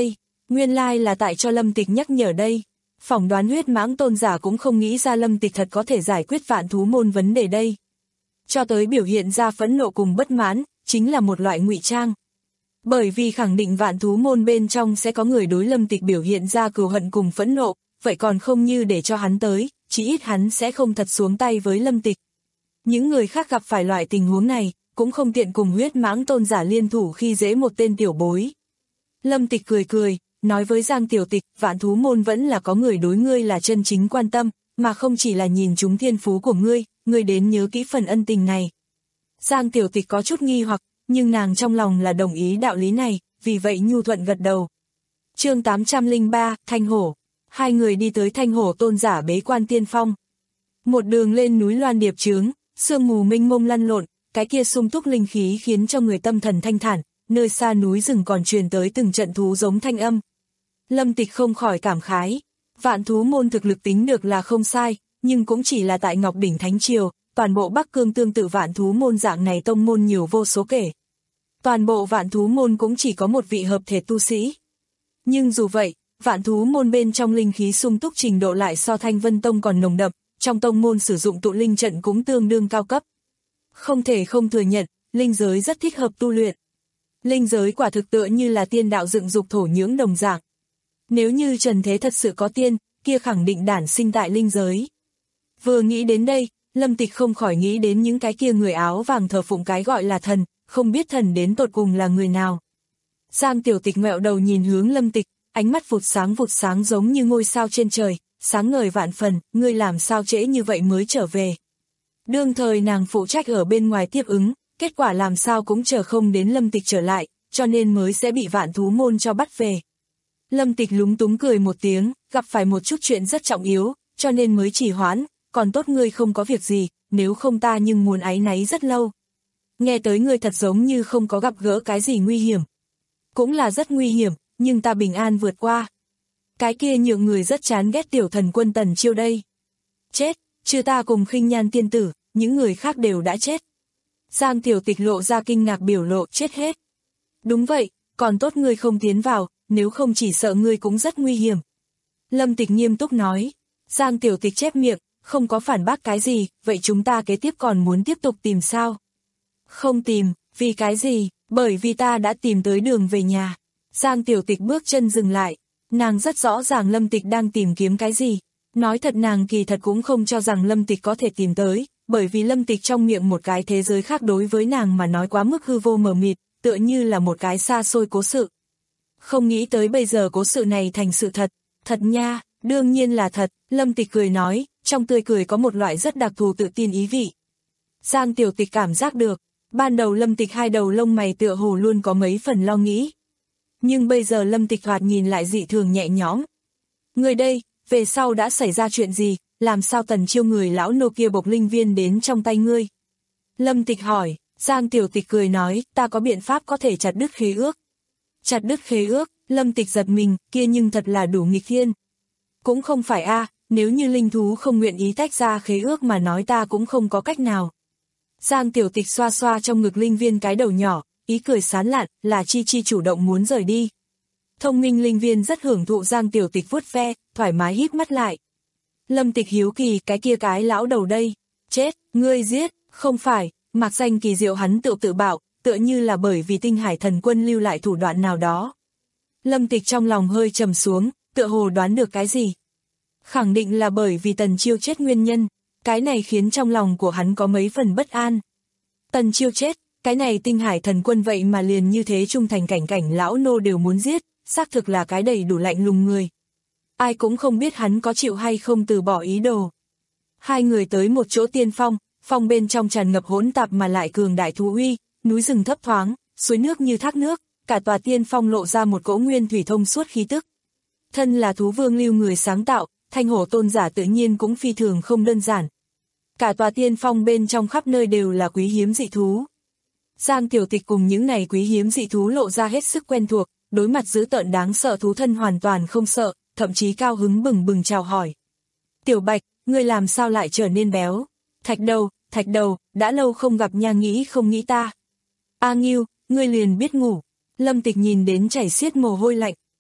Nguyên lai là tại cho Lâm Tịch nhắc nhở đây. Phỏng đoán huyết mãng tôn giả cũng không nghĩ ra Lâm Tịch thật có thể giải quyết vạn thú môn vấn đề đây. Cho tới biểu hiện ra phẫn nộ cùng bất mãn, chính là một loại ngụy trang. Bởi vì khẳng định vạn thú môn bên trong sẽ có người đối Lâm Tịch biểu hiện ra cừu hận cùng phẫn nộ, vậy còn không như để cho hắn tới, chỉ ít hắn sẽ không thật xuống tay với Lâm Tịch. Những người khác gặp phải loại tình huống này, cũng không tiện cùng huyết mãng tôn giả liên thủ khi dễ một tên tiểu bối. Lâm Tịch cười cười, nói với Giang Tiểu Tịch, vạn thú môn vẫn là có người đối ngươi là chân chính quan tâm, mà không chỉ là nhìn chúng thiên phú của ngươi, ngươi đến nhớ kỹ phần ân tình này. Giang Tiểu Tịch có chút nghi hoặc, nhưng nàng trong lòng là đồng ý đạo lý này, vì vậy nhu thuận gật đầu. Chương tám trăm lẻ ba, Thanh Hổ. Hai người đi tới Thanh Hổ tôn giả bế quan tiên phong. Một đường lên núi loan điệp trướng, sương mù mênh mông lăn lộn, cái kia sung túc linh khí khiến cho người tâm thần thanh thản, nơi xa núi rừng còn truyền tới từng trận thú giống thanh âm. Lâm Tịch không khỏi cảm khái, vạn thú môn thực lực tính được là không sai, nhưng cũng chỉ là tại Ngọc Đỉnh Thánh Triều, toàn bộ Bắc Cương tương tự vạn thú môn dạng này tông môn nhiều vô số kể. Toàn bộ vạn thú môn cũng chỉ có một vị hợp thể tu sĩ. Nhưng dù vậy, vạn thú môn bên trong linh khí sung túc trình độ lại so Thanh Vân Tông còn nồng đậm, trong tông môn sử dụng tụ linh trận cũng tương đương cao cấp. Không thể không thừa nhận, linh giới rất thích hợp tu luyện. Linh giới quả thực tựa như là tiên đạo dựng dục thổ nhưỡng đồng dạng. Nếu như trần thế thật sự có tiên, kia khẳng định đản sinh tại linh giới. Vừa nghĩ đến đây, Lâm Tịch không khỏi nghĩ đến những cái kia người áo vàng thờ phụng cái gọi là thần, không biết thần đến tột cùng là người nào. Giang Tiểu Tịch ngẹo đầu nhìn hướng Lâm Tịch, ánh mắt vụt sáng vụt sáng giống như ngôi sao trên trời, sáng ngời vạn phần, ngươi làm sao trễ như vậy mới trở về. Đương thời nàng phụ trách ở bên ngoài tiếp ứng, kết quả làm sao cũng chờ không đến Lâm Tịch trở lại, cho nên mới sẽ bị vạn thú môn cho bắt về. Lâm Tịch lúng túng cười một tiếng, gặp phải một chút chuyện rất trọng yếu, cho nên mới chỉ hoãn, còn tốt ngươi không có việc gì, nếu không ta nhưng muốn áy náy rất lâu. Nghe tới ngươi thật giống như không có gặp gỡ cái gì nguy hiểm. Cũng là rất nguy hiểm, nhưng ta bình an vượt qua. Cái kia nhượng người rất chán ghét tiểu thần quân Tần Chiêu đây. Chết, trừ ta cùng Khinh Nhan tiên tử, những người khác đều đã chết. Giang Tiểu Tịch lộ ra kinh ngạc biểu lộ, chết hết. Đúng vậy, còn tốt ngươi không tiến vào, nếu không chỉ sợ ngươi cũng rất nguy hiểm. Lâm Tịch nghiêm túc nói. Giang Tiểu Tịch chép miệng, không có phản bác cái gì, vậy chúng ta kế tiếp còn muốn tiếp tục tìm sao? Không tìm, vì cái gì? Bởi vì ta đã tìm tới đường về nhà. Giang Tiểu Tịch bước chân dừng lại, nàng rất rõ ràng Lâm Tịch đang tìm kiếm cái gì. Nói thật nàng kỳ thật cũng không cho rằng Lâm Tịch có thể tìm tới, bởi vì Lâm Tịch trong miệng một cái thế giới khác đối với nàng mà nói quá mức hư vô mờ mịt, tựa như là một cái xa xôi cố sự. Không nghĩ tới bây giờ cố sự này thành sự thật, thật nha, đương nhiên là thật, Lâm Tịch cười nói, trong tươi cười có một loại rất đặc thù tự tin ý vị. Giang Tiểu Tịch cảm giác được, ban đầu Lâm Tịch hai đầu lông mày tựa hồ luôn có mấy phần lo nghĩ. Nhưng bây giờ Lâm Tịch thoạt nhìn lại dị thường nhẹ nhõm. Người đây, về sau đã xảy ra chuyện gì, làm sao Tần Chiêu người lão nô kia bộc linh viên đến trong tay ngươi? Lâm Tịch hỏi, Giang Tiểu Tịch cười nói, ta có biện pháp có thể chặt đứt khế ước. Chặt đứt khế ước, Lâm Tịch giật mình, kia nhưng thật là đủ nghịch thiên. Cũng không phải a, nếu như linh thú không nguyện ý tách ra khế ước mà nói ta cũng không có cách nào. Giang Tiểu Tịch xoa xoa trong ngực linh viên cái đầu nhỏ, ý cười sán lạn, là Chi Chi chủ động muốn rời đi. Thông minh linh viên rất hưởng thụ Giang Tiểu Tịch vuốt ve, thoải mái híp mắt lại. Lâm Tịch hiếu kỳ, cái kia cái lão đầu đây, chết, ngươi giết, không phải, mặc danh kỳ diệu hắn tự tự bảo, tựa như là bởi vì Tinh Hải thần quân lưu lại thủ đoạn nào đó. Lâm Tịch trong lòng hơi trầm xuống, tựa hồ đoán được cái gì. Khẳng định là bởi vì Tần Chiêu chết nguyên nhân, cái này khiến trong lòng của hắn có mấy phần bất an. Tần Chiêu chết, cái này Tinh Hải thần quân vậy mà liền như thế trung thành cảnh cảnh lão nô đều muốn giết, xác thực là cái đầy đủ lạnh lùng người. Ai cũng không biết hắn có chịu hay không từ bỏ ý đồ. Hai người tới một chỗ tiên phong, phong bên trong tràn ngập hỗn tạp mà lại cường đại thú uy, núi rừng thấp thoáng, suối nước như thác nước, cả tòa tiên phong lộ ra một cỗ nguyên thủy thông suốt khí tức. Thân là thú vương lưu người sáng tạo, Thanh Hổ tôn giả tự nhiên cũng phi thường không đơn giản. Cả tòa tiên phong bên trong khắp nơi đều là quý hiếm dị thú. Giang Tiểu Tịch cùng những này quý hiếm dị thú lộ ra hết sức quen thuộc, đối mặt dữ tợn đáng sợ thú thân hoàn toàn không sợ, thậm chí cao hứng bừng bừng chào hỏi. Tiểu Bạch, ngươi làm sao lại trở nên béo? Thạch Đầu, Thạch Đầu, đã lâu không gặp nha, nghĩ không nghĩ ta. A Ngưu, ngươi liền biết ngủ. Lâm Tịch nhìn đến chảy xiết mồ hôi lạnh,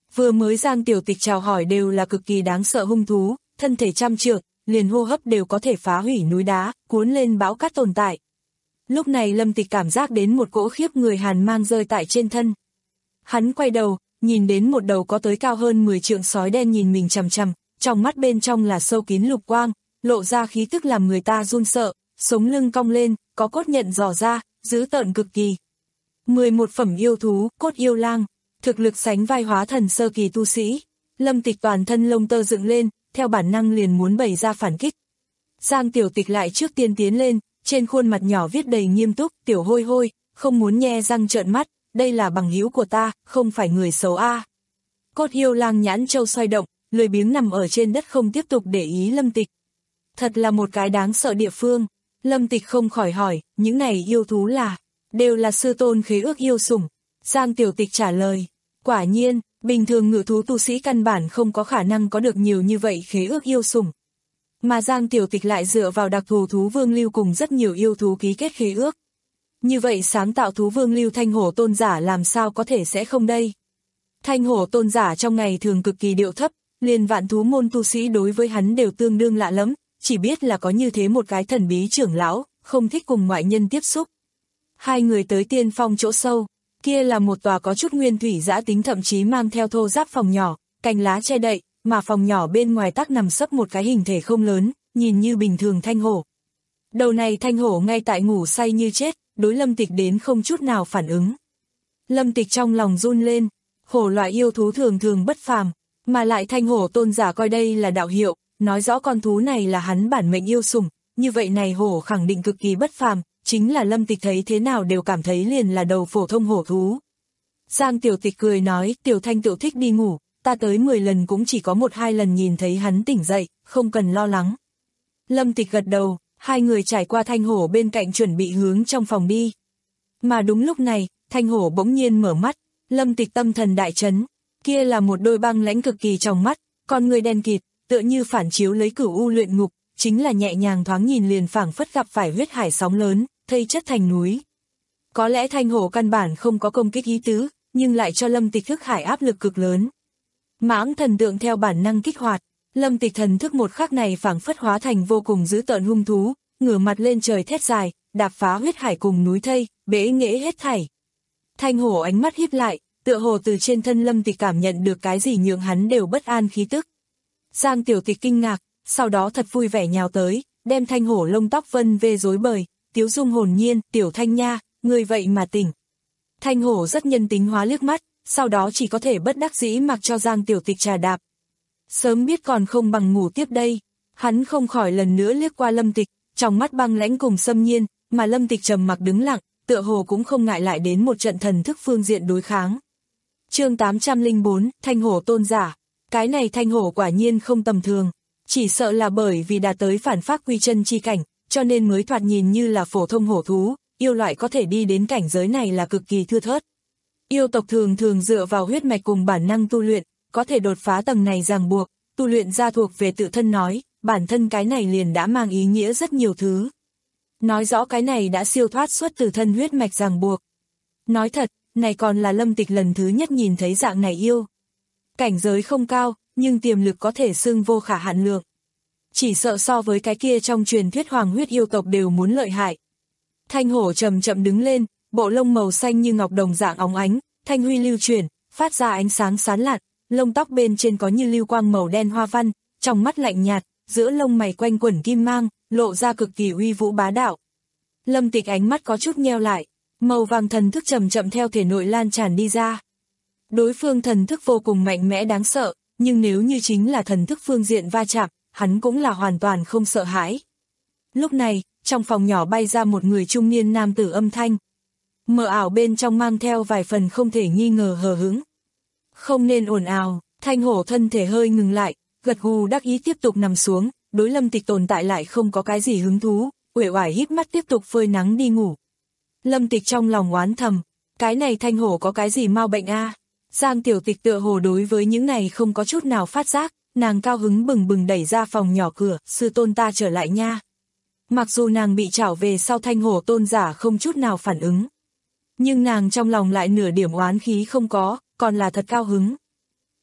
Vừa mới Giang Tiểu Tịch chào hỏi đều là cực kỳ đáng sợ hung thú, thân thể trăm trượng, liền hô hấp đều có thể phá hủy núi đá, cuốn lên bão cát tồn tại. Lúc này Lâm Tịch cảm giác đến một cỗ khiếp người hàn mang rơi tại trên thân. Hắn quay đầu, nhìn đến một đầu có tới cao hơn mười trượng sói đen nhìn mình chằm chằm, trong mắt bên trong là sâu kín lục quang, lộ ra khí tức làm người ta run sợ, sống lưng cong lên, có cốt nhận dò ra, dữ tợn cực kỳ. mười một phẩm yêu thú, cốt yêu lang, thực lực sánh vai hóa thần sơ kỳ tu sĩ. Lâm Tịch toàn thân lông tơ dựng lên, theo bản năng liền muốn bày ra phản kích. Giang Tiểu Tịch lại trước tiên tiến lên, trên khuôn mặt nhỏ viết đầy nghiêm túc, Tiểu Hôi Hôi, không muốn nhe răng trợn mắt, đây là bằng hữu của ta, không phải người xấu a. Cốt yêu lang nhãn châu xoay động, lười biếng nằm ở trên đất không tiếp tục để ý Lâm Tịch. Thật là một cái đáng sợ địa phương. Lâm Tịch không khỏi hỏi, những này yêu thú là, đều là sư tôn khế ước yêu sủng. Giang Tiểu Tịch trả lời, quả nhiên, bình thường ngự thú tu sĩ căn bản không có khả năng có được nhiều như vậy khế ước yêu sủng. Mà Giang Tiểu Tịch lại dựa vào đặc thù thú vương lưu cùng rất nhiều yêu thú ký kết khế ước. Như vậy sáng tạo thú vương lưu Thanh Hổ tôn giả làm sao có thể sẽ không đây? Thanh Hổ tôn giả trong ngày thường cực kỳ điệu thấp, liền vạn thú môn tu sĩ đối với hắn đều tương đương lạ lắm, chỉ biết là có như thế một cái thần bí trưởng lão, không thích cùng ngoại nhân tiếp xúc. Hai người tới tiên phong chỗ sâu, kia là một tòa có chút nguyên thủy dã tính thậm chí mang theo thô giáp phòng nhỏ, cành lá che đậy, mà phòng nhỏ bên ngoài tắc nằm sấp một cái hình thể không lớn, nhìn như bình thường thanh hổ. Đầu này thanh hổ ngay tại ngủ say như chết, đối Lâm Tịch đến không chút nào phản ứng. Lâm Tịch trong lòng run lên, hổ loại yêu thú thường thường bất phàm, mà lại Thanh Hổ tôn giả coi đây là đạo hiệu, nói rõ con thú này là hắn bản mệnh yêu sủng, như vậy này hổ khẳng định cực kỳ bất phàm, chính là Lâm Tịch thấy thế nào đều cảm thấy liền là đầu phổ thông hổ thú. Giang Tiểu Tịch cười nói, Tiểu Thanh Tiểu thích đi ngủ, ta tới mười lần cũng chỉ có một hai lần nhìn thấy hắn tỉnh dậy, không cần lo lắng. Lâm Tịch gật đầu, hai người trải qua Thanh Hổ bên cạnh chuẩn bị hướng trong phòng đi. Mà đúng lúc này, Thanh Hổ bỗng nhiên mở mắt, Lâm Tịch tâm thần đại chấn, kia là một đôi băng lãnh cực kỳ trong mắt, con người đen kịt, tựa như phản chiếu lấy cửu u luyện ngục, chính là nhẹ nhàng thoáng nhìn liền phảng phất gặp phải huyết hải sóng lớn, thây chất thành núi. Có lẽ Thanh Hổ căn bản không có công kích ý tứ, nhưng lại cho Lâm Tịch thức hải áp lực cực lớn. Mãng thần tượng theo bản năng kích hoạt, Lâm Tịch thần thức một khắc này phảng phất hóa thành vô cùng dữ tợn hung thú, ngửa mặt lên trời thét dài, đạp phá huyết hải cùng núi thây, bể nghễ hết thảy. Thanh Hổ ánh mắt híp lại, tựa hồ từ trên thân Lâm Tịch cảm nhận được cái gì nhượng hắn đều bất an khí tức. Giang Tiểu Tịch kinh ngạc, sau đó thật vui vẻ nhào tới, đem Thanh Hổ lông tóc vân vê rối bời, tiếu dung hồn nhiên, Tiểu Thanh nha, người vậy mà tỉnh. Thanh Hổ rất nhân tính hóa liếc mắt, sau đó chỉ có thể bất đắc dĩ mặc cho Giang Tiểu Tịch trà đạp. Sớm biết còn không bằng ngủ tiếp đây, hắn không khỏi lần nữa liếc qua Lâm Tịch, trong mắt băng lãnh cùng xâm nhiên, mà Lâm Tịch trầm mặc đứng lặng, tựa hồ cũng không ngại lại đến một trận thần thức phương diện đối kháng. Chương tám trăm lẻ bốn, Thanh Hổ tôn giả. Cái này Thanh Hổ quả nhiên không tầm thường, chỉ sợ là bởi vì đã tới phản phác quy chân chi cảnh, cho nên mới thoạt nhìn như là phổ thông hổ thú, yêu loại có thể đi đến cảnh giới này là cực kỳ thưa thớt. Yêu tộc thường thường dựa vào huyết mạch cùng bản năng tu luyện, có thể đột phá tầng này ràng buộc, tu luyện ra thuộc về tự thân nói, bản thân cái này liền đã mang ý nghĩa rất nhiều thứ. Nói rõ cái này đã siêu thoát xuất từ thân huyết mạch ràng buộc. Nói thật, này còn là Lâm Tịch lần thứ nhất nhìn thấy dạng này yêu. Cảnh giới không cao, nhưng tiềm lực có thể xưng vô khả hạn lượng. Chỉ sợ so với cái kia trong truyền thuyết hoàng huyết yêu tộc đều muốn lợi hại. Thanh Hổ chậm chậm đứng lên, bộ lông màu xanh như ngọc đồng dạng óng ánh, thanh huy lưu chuyển, phát ra ánh sáng sáng lạn, lông tóc bên trên có như lưu quang màu đen hoa văn, trong mắt lạnh nhạt, giữa lông mày quanh quẩn kim mang, lộ ra cực kỳ uy vũ bá đạo. Lâm Tịch ánh mắt có chút nheo lại, màu vàng thần thức chậm chậm theo thể nội lan tràn đi ra. Đối phương thần thức vô cùng mạnh mẽ đáng sợ, nhưng nếu như chính là thần thức phương diện va chạm, hắn cũng là hoàn toàn không sợ hãi. Lúc này, trong phòng nhỏ bay ra một người trung niên nam tử âm thanh. Mờ ảo bên trong mang theo vài phần không thể nghi ngờ hờ hững. Không nên ồn ào, Thanh Hổ thân thể hơi ngừng lại, gật gù đắc ý tiếp tục nằm xuống, đối Lâm Tịch tồn tại lại không có cái gì hứng thú, uể oải híp mắt tiếp tục phơi nắng đi ngủ. Lâm Tịch trong lòng oán thầm, cái này Thanh Hổ có cái gì mau bệnh a? À? Giang Tiểu Tịch tựa hồ đối với những này không có chút nào phát giác, nàng cao hứng bừng bừng đẩy ra phòng nhỏ cửa, sư tôn ta trở lại nha. Mặc dù nàng bị trảo về sau Thanh Hổ tôn giả không chút nào phản ứng, nhưng nàng trong lòng lại nửa điểm oán khí không có, còn là thật cao hứng.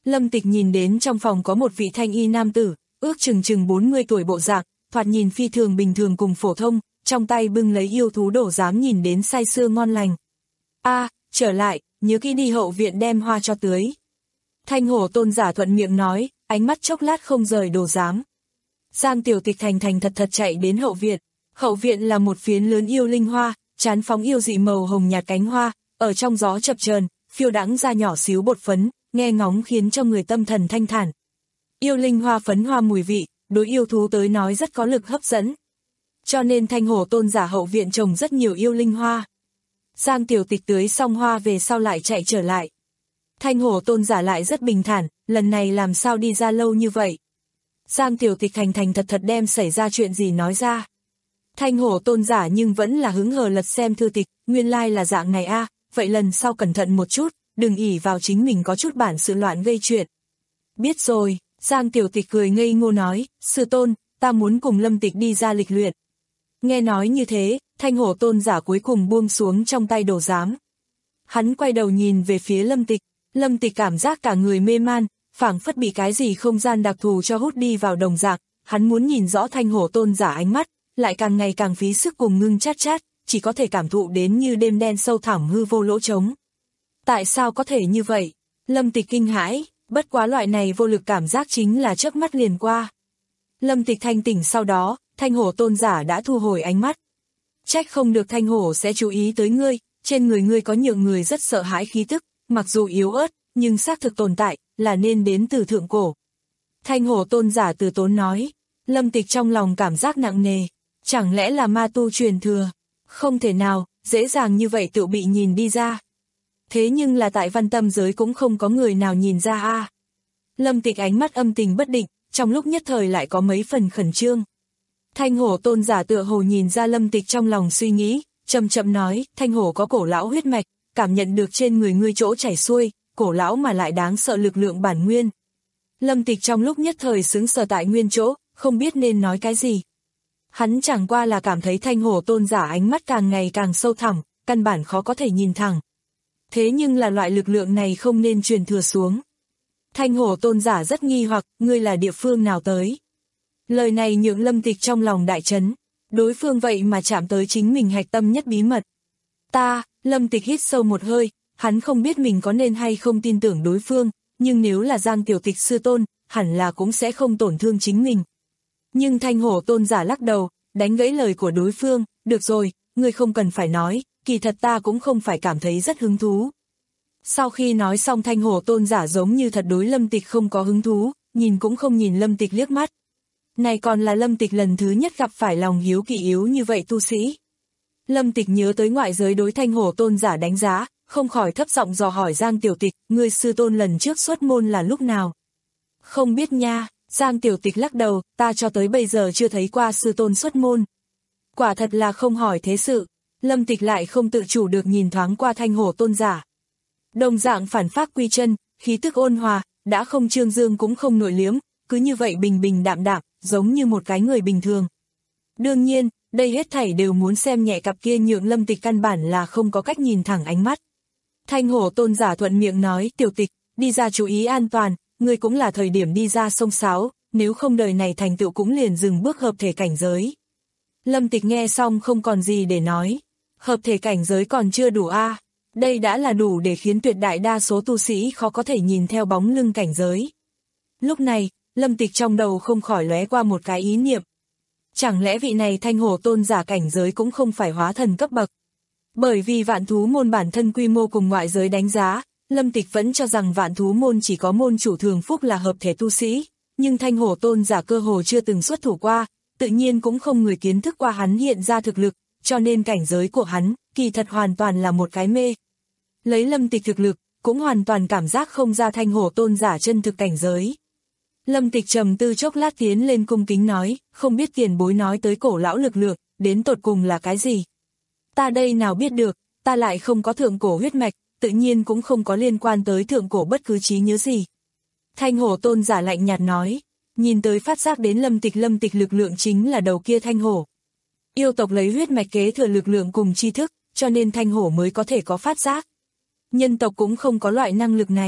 Lâm Tịch nhìn đến trong phòng có một vị thanh y nam tử, ước chừng chừng bốn mươi tuổi bộ dạng, thoạt nhìn phi thường bình thường cùng phổ thông, trong tay bưng lấy yêu thú đổ dám nhìn đến say sưa ngon lành. A, trở lại, nhớ kỹ đi hậu viện đem hoa cho tưới. Thanh hổ tôn giả thuận miệng nói, ánh mắt chốc lát không rời đồ dám. Giang Tiểu Tịch thành thành thật thật chạy đến hậu viện. Hậu viện là một phiến lớn yêu linh hoa, chán phóng yêu dị màu hồng nhạt cánh hoa, ở trong gió chập chờn, phiêu đãng ra nhỏ xíu bột phấn, nghe ngóng khiến cho người tâm thần thanh thản. Yêu linh hoa phấn hoa mùi vị, đối yêu thú tới nói rất có lực hấp dẫn. Cho nên Thanh hổ tôn giả hậu viện trồng rất nhiều yêu linh hoa. Giang Tiểu Tịch tưới xong hoa về sau lại chạy trở lại. Thanh hổ tôn giả lại rất bình thản, lần này làm sao đi ra lâu như vậy. Giang Tiểu Tịch thành thành thật thật đem xảy ra chuyện gì nói ra. Thanh hổ tôn giả nhưng vẫn là hứng hờ lật xem thư tịch, nguyên lai là dạng này a, vậy lần sau cẩn thận một chút, đừng ỷ vào chính mình có chút bản sự loạn gây chuyện. Biết rồi, Giang Tiểu Tịch cười ngây ngô nói, sư tôn, ta muốn cùng Lâm Tịch đi ra lịch luyện. Nghe nói như thế, Thanh hổ tôn giả cuối cùng buông xuống trong tay đồ giám. Hắn quay đầu nhìn về phía Lâm Tịch, Lâm Tịch cảm giác cả người mê man, phảng phất bị cái gì không gian đặc thù cho hút đi vào đồng dạng, hắn muốn nhìn rõ Thanh hổ tôn giả ánh mắt, lại càng ngày càng phí sức cùng ngưng chát chát, chỉ có thể cảm thụ đến như đêm đen sâu thẳm hư vô lỗ trống. Tại sao có thể như vậy? Lâm Tịch kinh hãi, bất quá loại này vô lực cảm giác chính là chớp mắt liền qua. Lâm Tịch thanh tỉnh sau đó, Thanh hổ tôn giả đã thu hồi ánh mắt. Trách không được Thanh hổ sẽ chú ý tới ngươi, trên người ngươi có nhiều người rất sợ hãi khí tức, mặc dù yếu ớt, nhưng xác thực tồn tại, là nên đến từ thượng cổ. Thanh hổ tôn giả từ tốn nói, Lâm Tịch trong lòng cảm giác nặng nề, chẳng lẽ là ma tu truyền thừa? Không thể nào, dễ dàng như vậy tự bị nhìn đi ra. Thế nhưng là tại văn tâm giới cũng không có người nào nhìn ra a. À. Lâm Tịch ánh mắt âm tình bất định, trong lúc nhất thời lại có mấy phần khẩn trương. Thanh hổ tôn giả tựa hồ nhìn ra Lâm Tịch trong lòng suy nghĩ, chậm chậm nói, Thanh hổ có cổ lão huyết mạch, cảm nhận được trên người ngươi chỗ chảy xuôi, cổ lão mà lại đáng sợ lực lượng bản nguyên. Lâm Tịch trong lúc nhất thời sững sờ tại nguyên chỗ, không biết nên nói cái gì. Hắn chẳng qua là cảm thấy Thanh hổ tôn giả ánh mắt càng ngày càng sâu thẳm, căn bản khó có thể nhìn thẳng. Thế nhưng là loại lực lượng này không nên truyền thừa xuống. Thanh hổ tôn giả rất nghi hoặc, ngươi là địa phương nào tới? Lời này nhượng Lâm Tịch trong lòng đại chấn, đối phương vậy mà chạm tới chính mình hạch tâm nhất bí mật. Ta, Lâm Tịch hít sâu một hơi, hắn không biết mình có nên hay không tin tưởng đối phương, nhưng nếu là Giang Tiểu Tịch sư tôn, hẳn là cũng sẽ không tổn thương chính mình. Nhưng Thanh hổ tôn giả lắc đầu, đánh gãy lời của đối phương, được rồi, ngươi không cần phải nói, kỳ thật ta cũng không phải cảm thấy rất hứng thú. Sau khi nói xong Thanh hổ tôn giả giống như thật đối Lâm Tịch không có hứng thú, nhìn cũng không nhìn Lâm Tịch liếc mắt. Này còn là Lâm Tịch lần thứ nhất gặp phải lòng hiếu kỳ yếu như vậy tu sĩ. Lâm Tịch nhớ tới ngoại giới đối Thanh hổ tôn giả đánh giá, không khỏi thấp giọng dò hỏi Giang Tiểu Tịch, ngươi sư tôn lần trước xuất môn là lúc nào? Không biết nha, Giang Tiểu Tịch lắc đầu, ta cho tới bây giờ chưa thấy qua sư tôn xuất môn. Quả thật là không hỏi thế sự, Lâm Tịch lại không tự chủ được nhìn thoáng qua Thanh hổ tôn giả. Đồng dạng phản phác quy chân, khí tức ôn hòa, đã không trương dương cũng không nội liếm, cứ như vậy bình bình đạm đạm, giống như một cái người bình thường. Đương nhiên, đây hết thảy đều muốn xem nhẹ cặp kia nhượng Lâm Tịch căn bản là không có cách nhìn thẳng ánh mắt. Thanh hổ tôn giả thuận miệng nói, Tiểu Tịch, đi ra chú ý an toàn, ngươi cũng là thời điểm đi ra sông sáo, nếu không đời này thành tựu cũng liền dừng bước hợp thể cảnh giới. Lâm Tịch nghe xong không còn gì để nói, hợp thể cảnh giới còn chưa đủ a, à. Đây đã là đủ để khiến tuyệt đại đa số tu sĩ khó có thể nhìn theo bóng lưng cảnh giới. Lúc này, Lâm Tịch trong đầu không khỏi lóe qua một cái ý niệm. Chẳng lẽ vị này Thanh hổ tôn giả cảnh giới cũng không phải hóa thần cấp bậc? Bởi vì vạn thú môn bản thân quy mô cùng ngoại giới đánh giá, Lâm Tịch vẫn cho rằng vạn thú môn chỉ có môn chủ thường phúc là hợp thể tu sĩ, nhưng Thanh hổ tôn giả cơ hồ chưa từng xuất thủ qua, tự nhiên cũng không người kiến thức qua hắn hiện ra thực lực, cho nên cảnh giới của hắn, kỳ thật hoàn toàn là một cái mê. Lấy Lâm Tịch thực lực, cũng hoàn toàn cảm giác không ra Thanh hổ tôn giả chân thực cảnh giới. Lâm Tịch trầm tư chốc lát tiến lên cung kính nói, không biết tiền bối nói tới cổ lão lực lượng, đến tột cùng là cái gì? Ta đây nào biết được, ta lại không có thượng cổ huyết mạch, tự nhiên cũng không có liên quan tới thượng cổ bất cứ trí nhớ gì. Thanh hổ tôn giả lạnh nhạt nói, nhìn tới phát giác đến Lâm Tịch Lâm Tịch lực lượng chính là đầu kia thanh hổ. Yêu tộc lấy huyết mạch kế thừa lực lượng cùng tri thức, cho nên thanh hổ mới có thể có phát giác. Nhân tộc cũng không có loại năng lực này.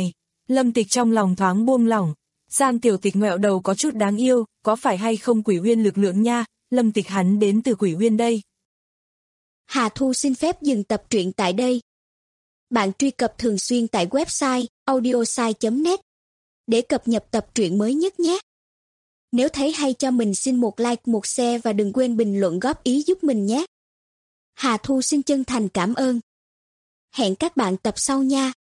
Lâm Tịch trong lòng thoáng buông lỏng. Giang Tiểu Tịch ngẹo đầu có chút đáng yêu, có phải hay không Quỷ Uyên lực lượng nha, Lâm Tịch hắn đến từ Quỷ Uyên đây. Hà Thu xin phép dừng tập truyện tại đây. Bạn truy cập thường xuyên tại website audiosai chấm net để cập nhật tập truyện mới nhất nhé. Nếu thấy hay cho mình xin một like, một share và đừng quên bình luận góp ý giúp mình nhé. Hà Thu xin chân thành cảm ơn. Hẹn các bạn tập sau nha.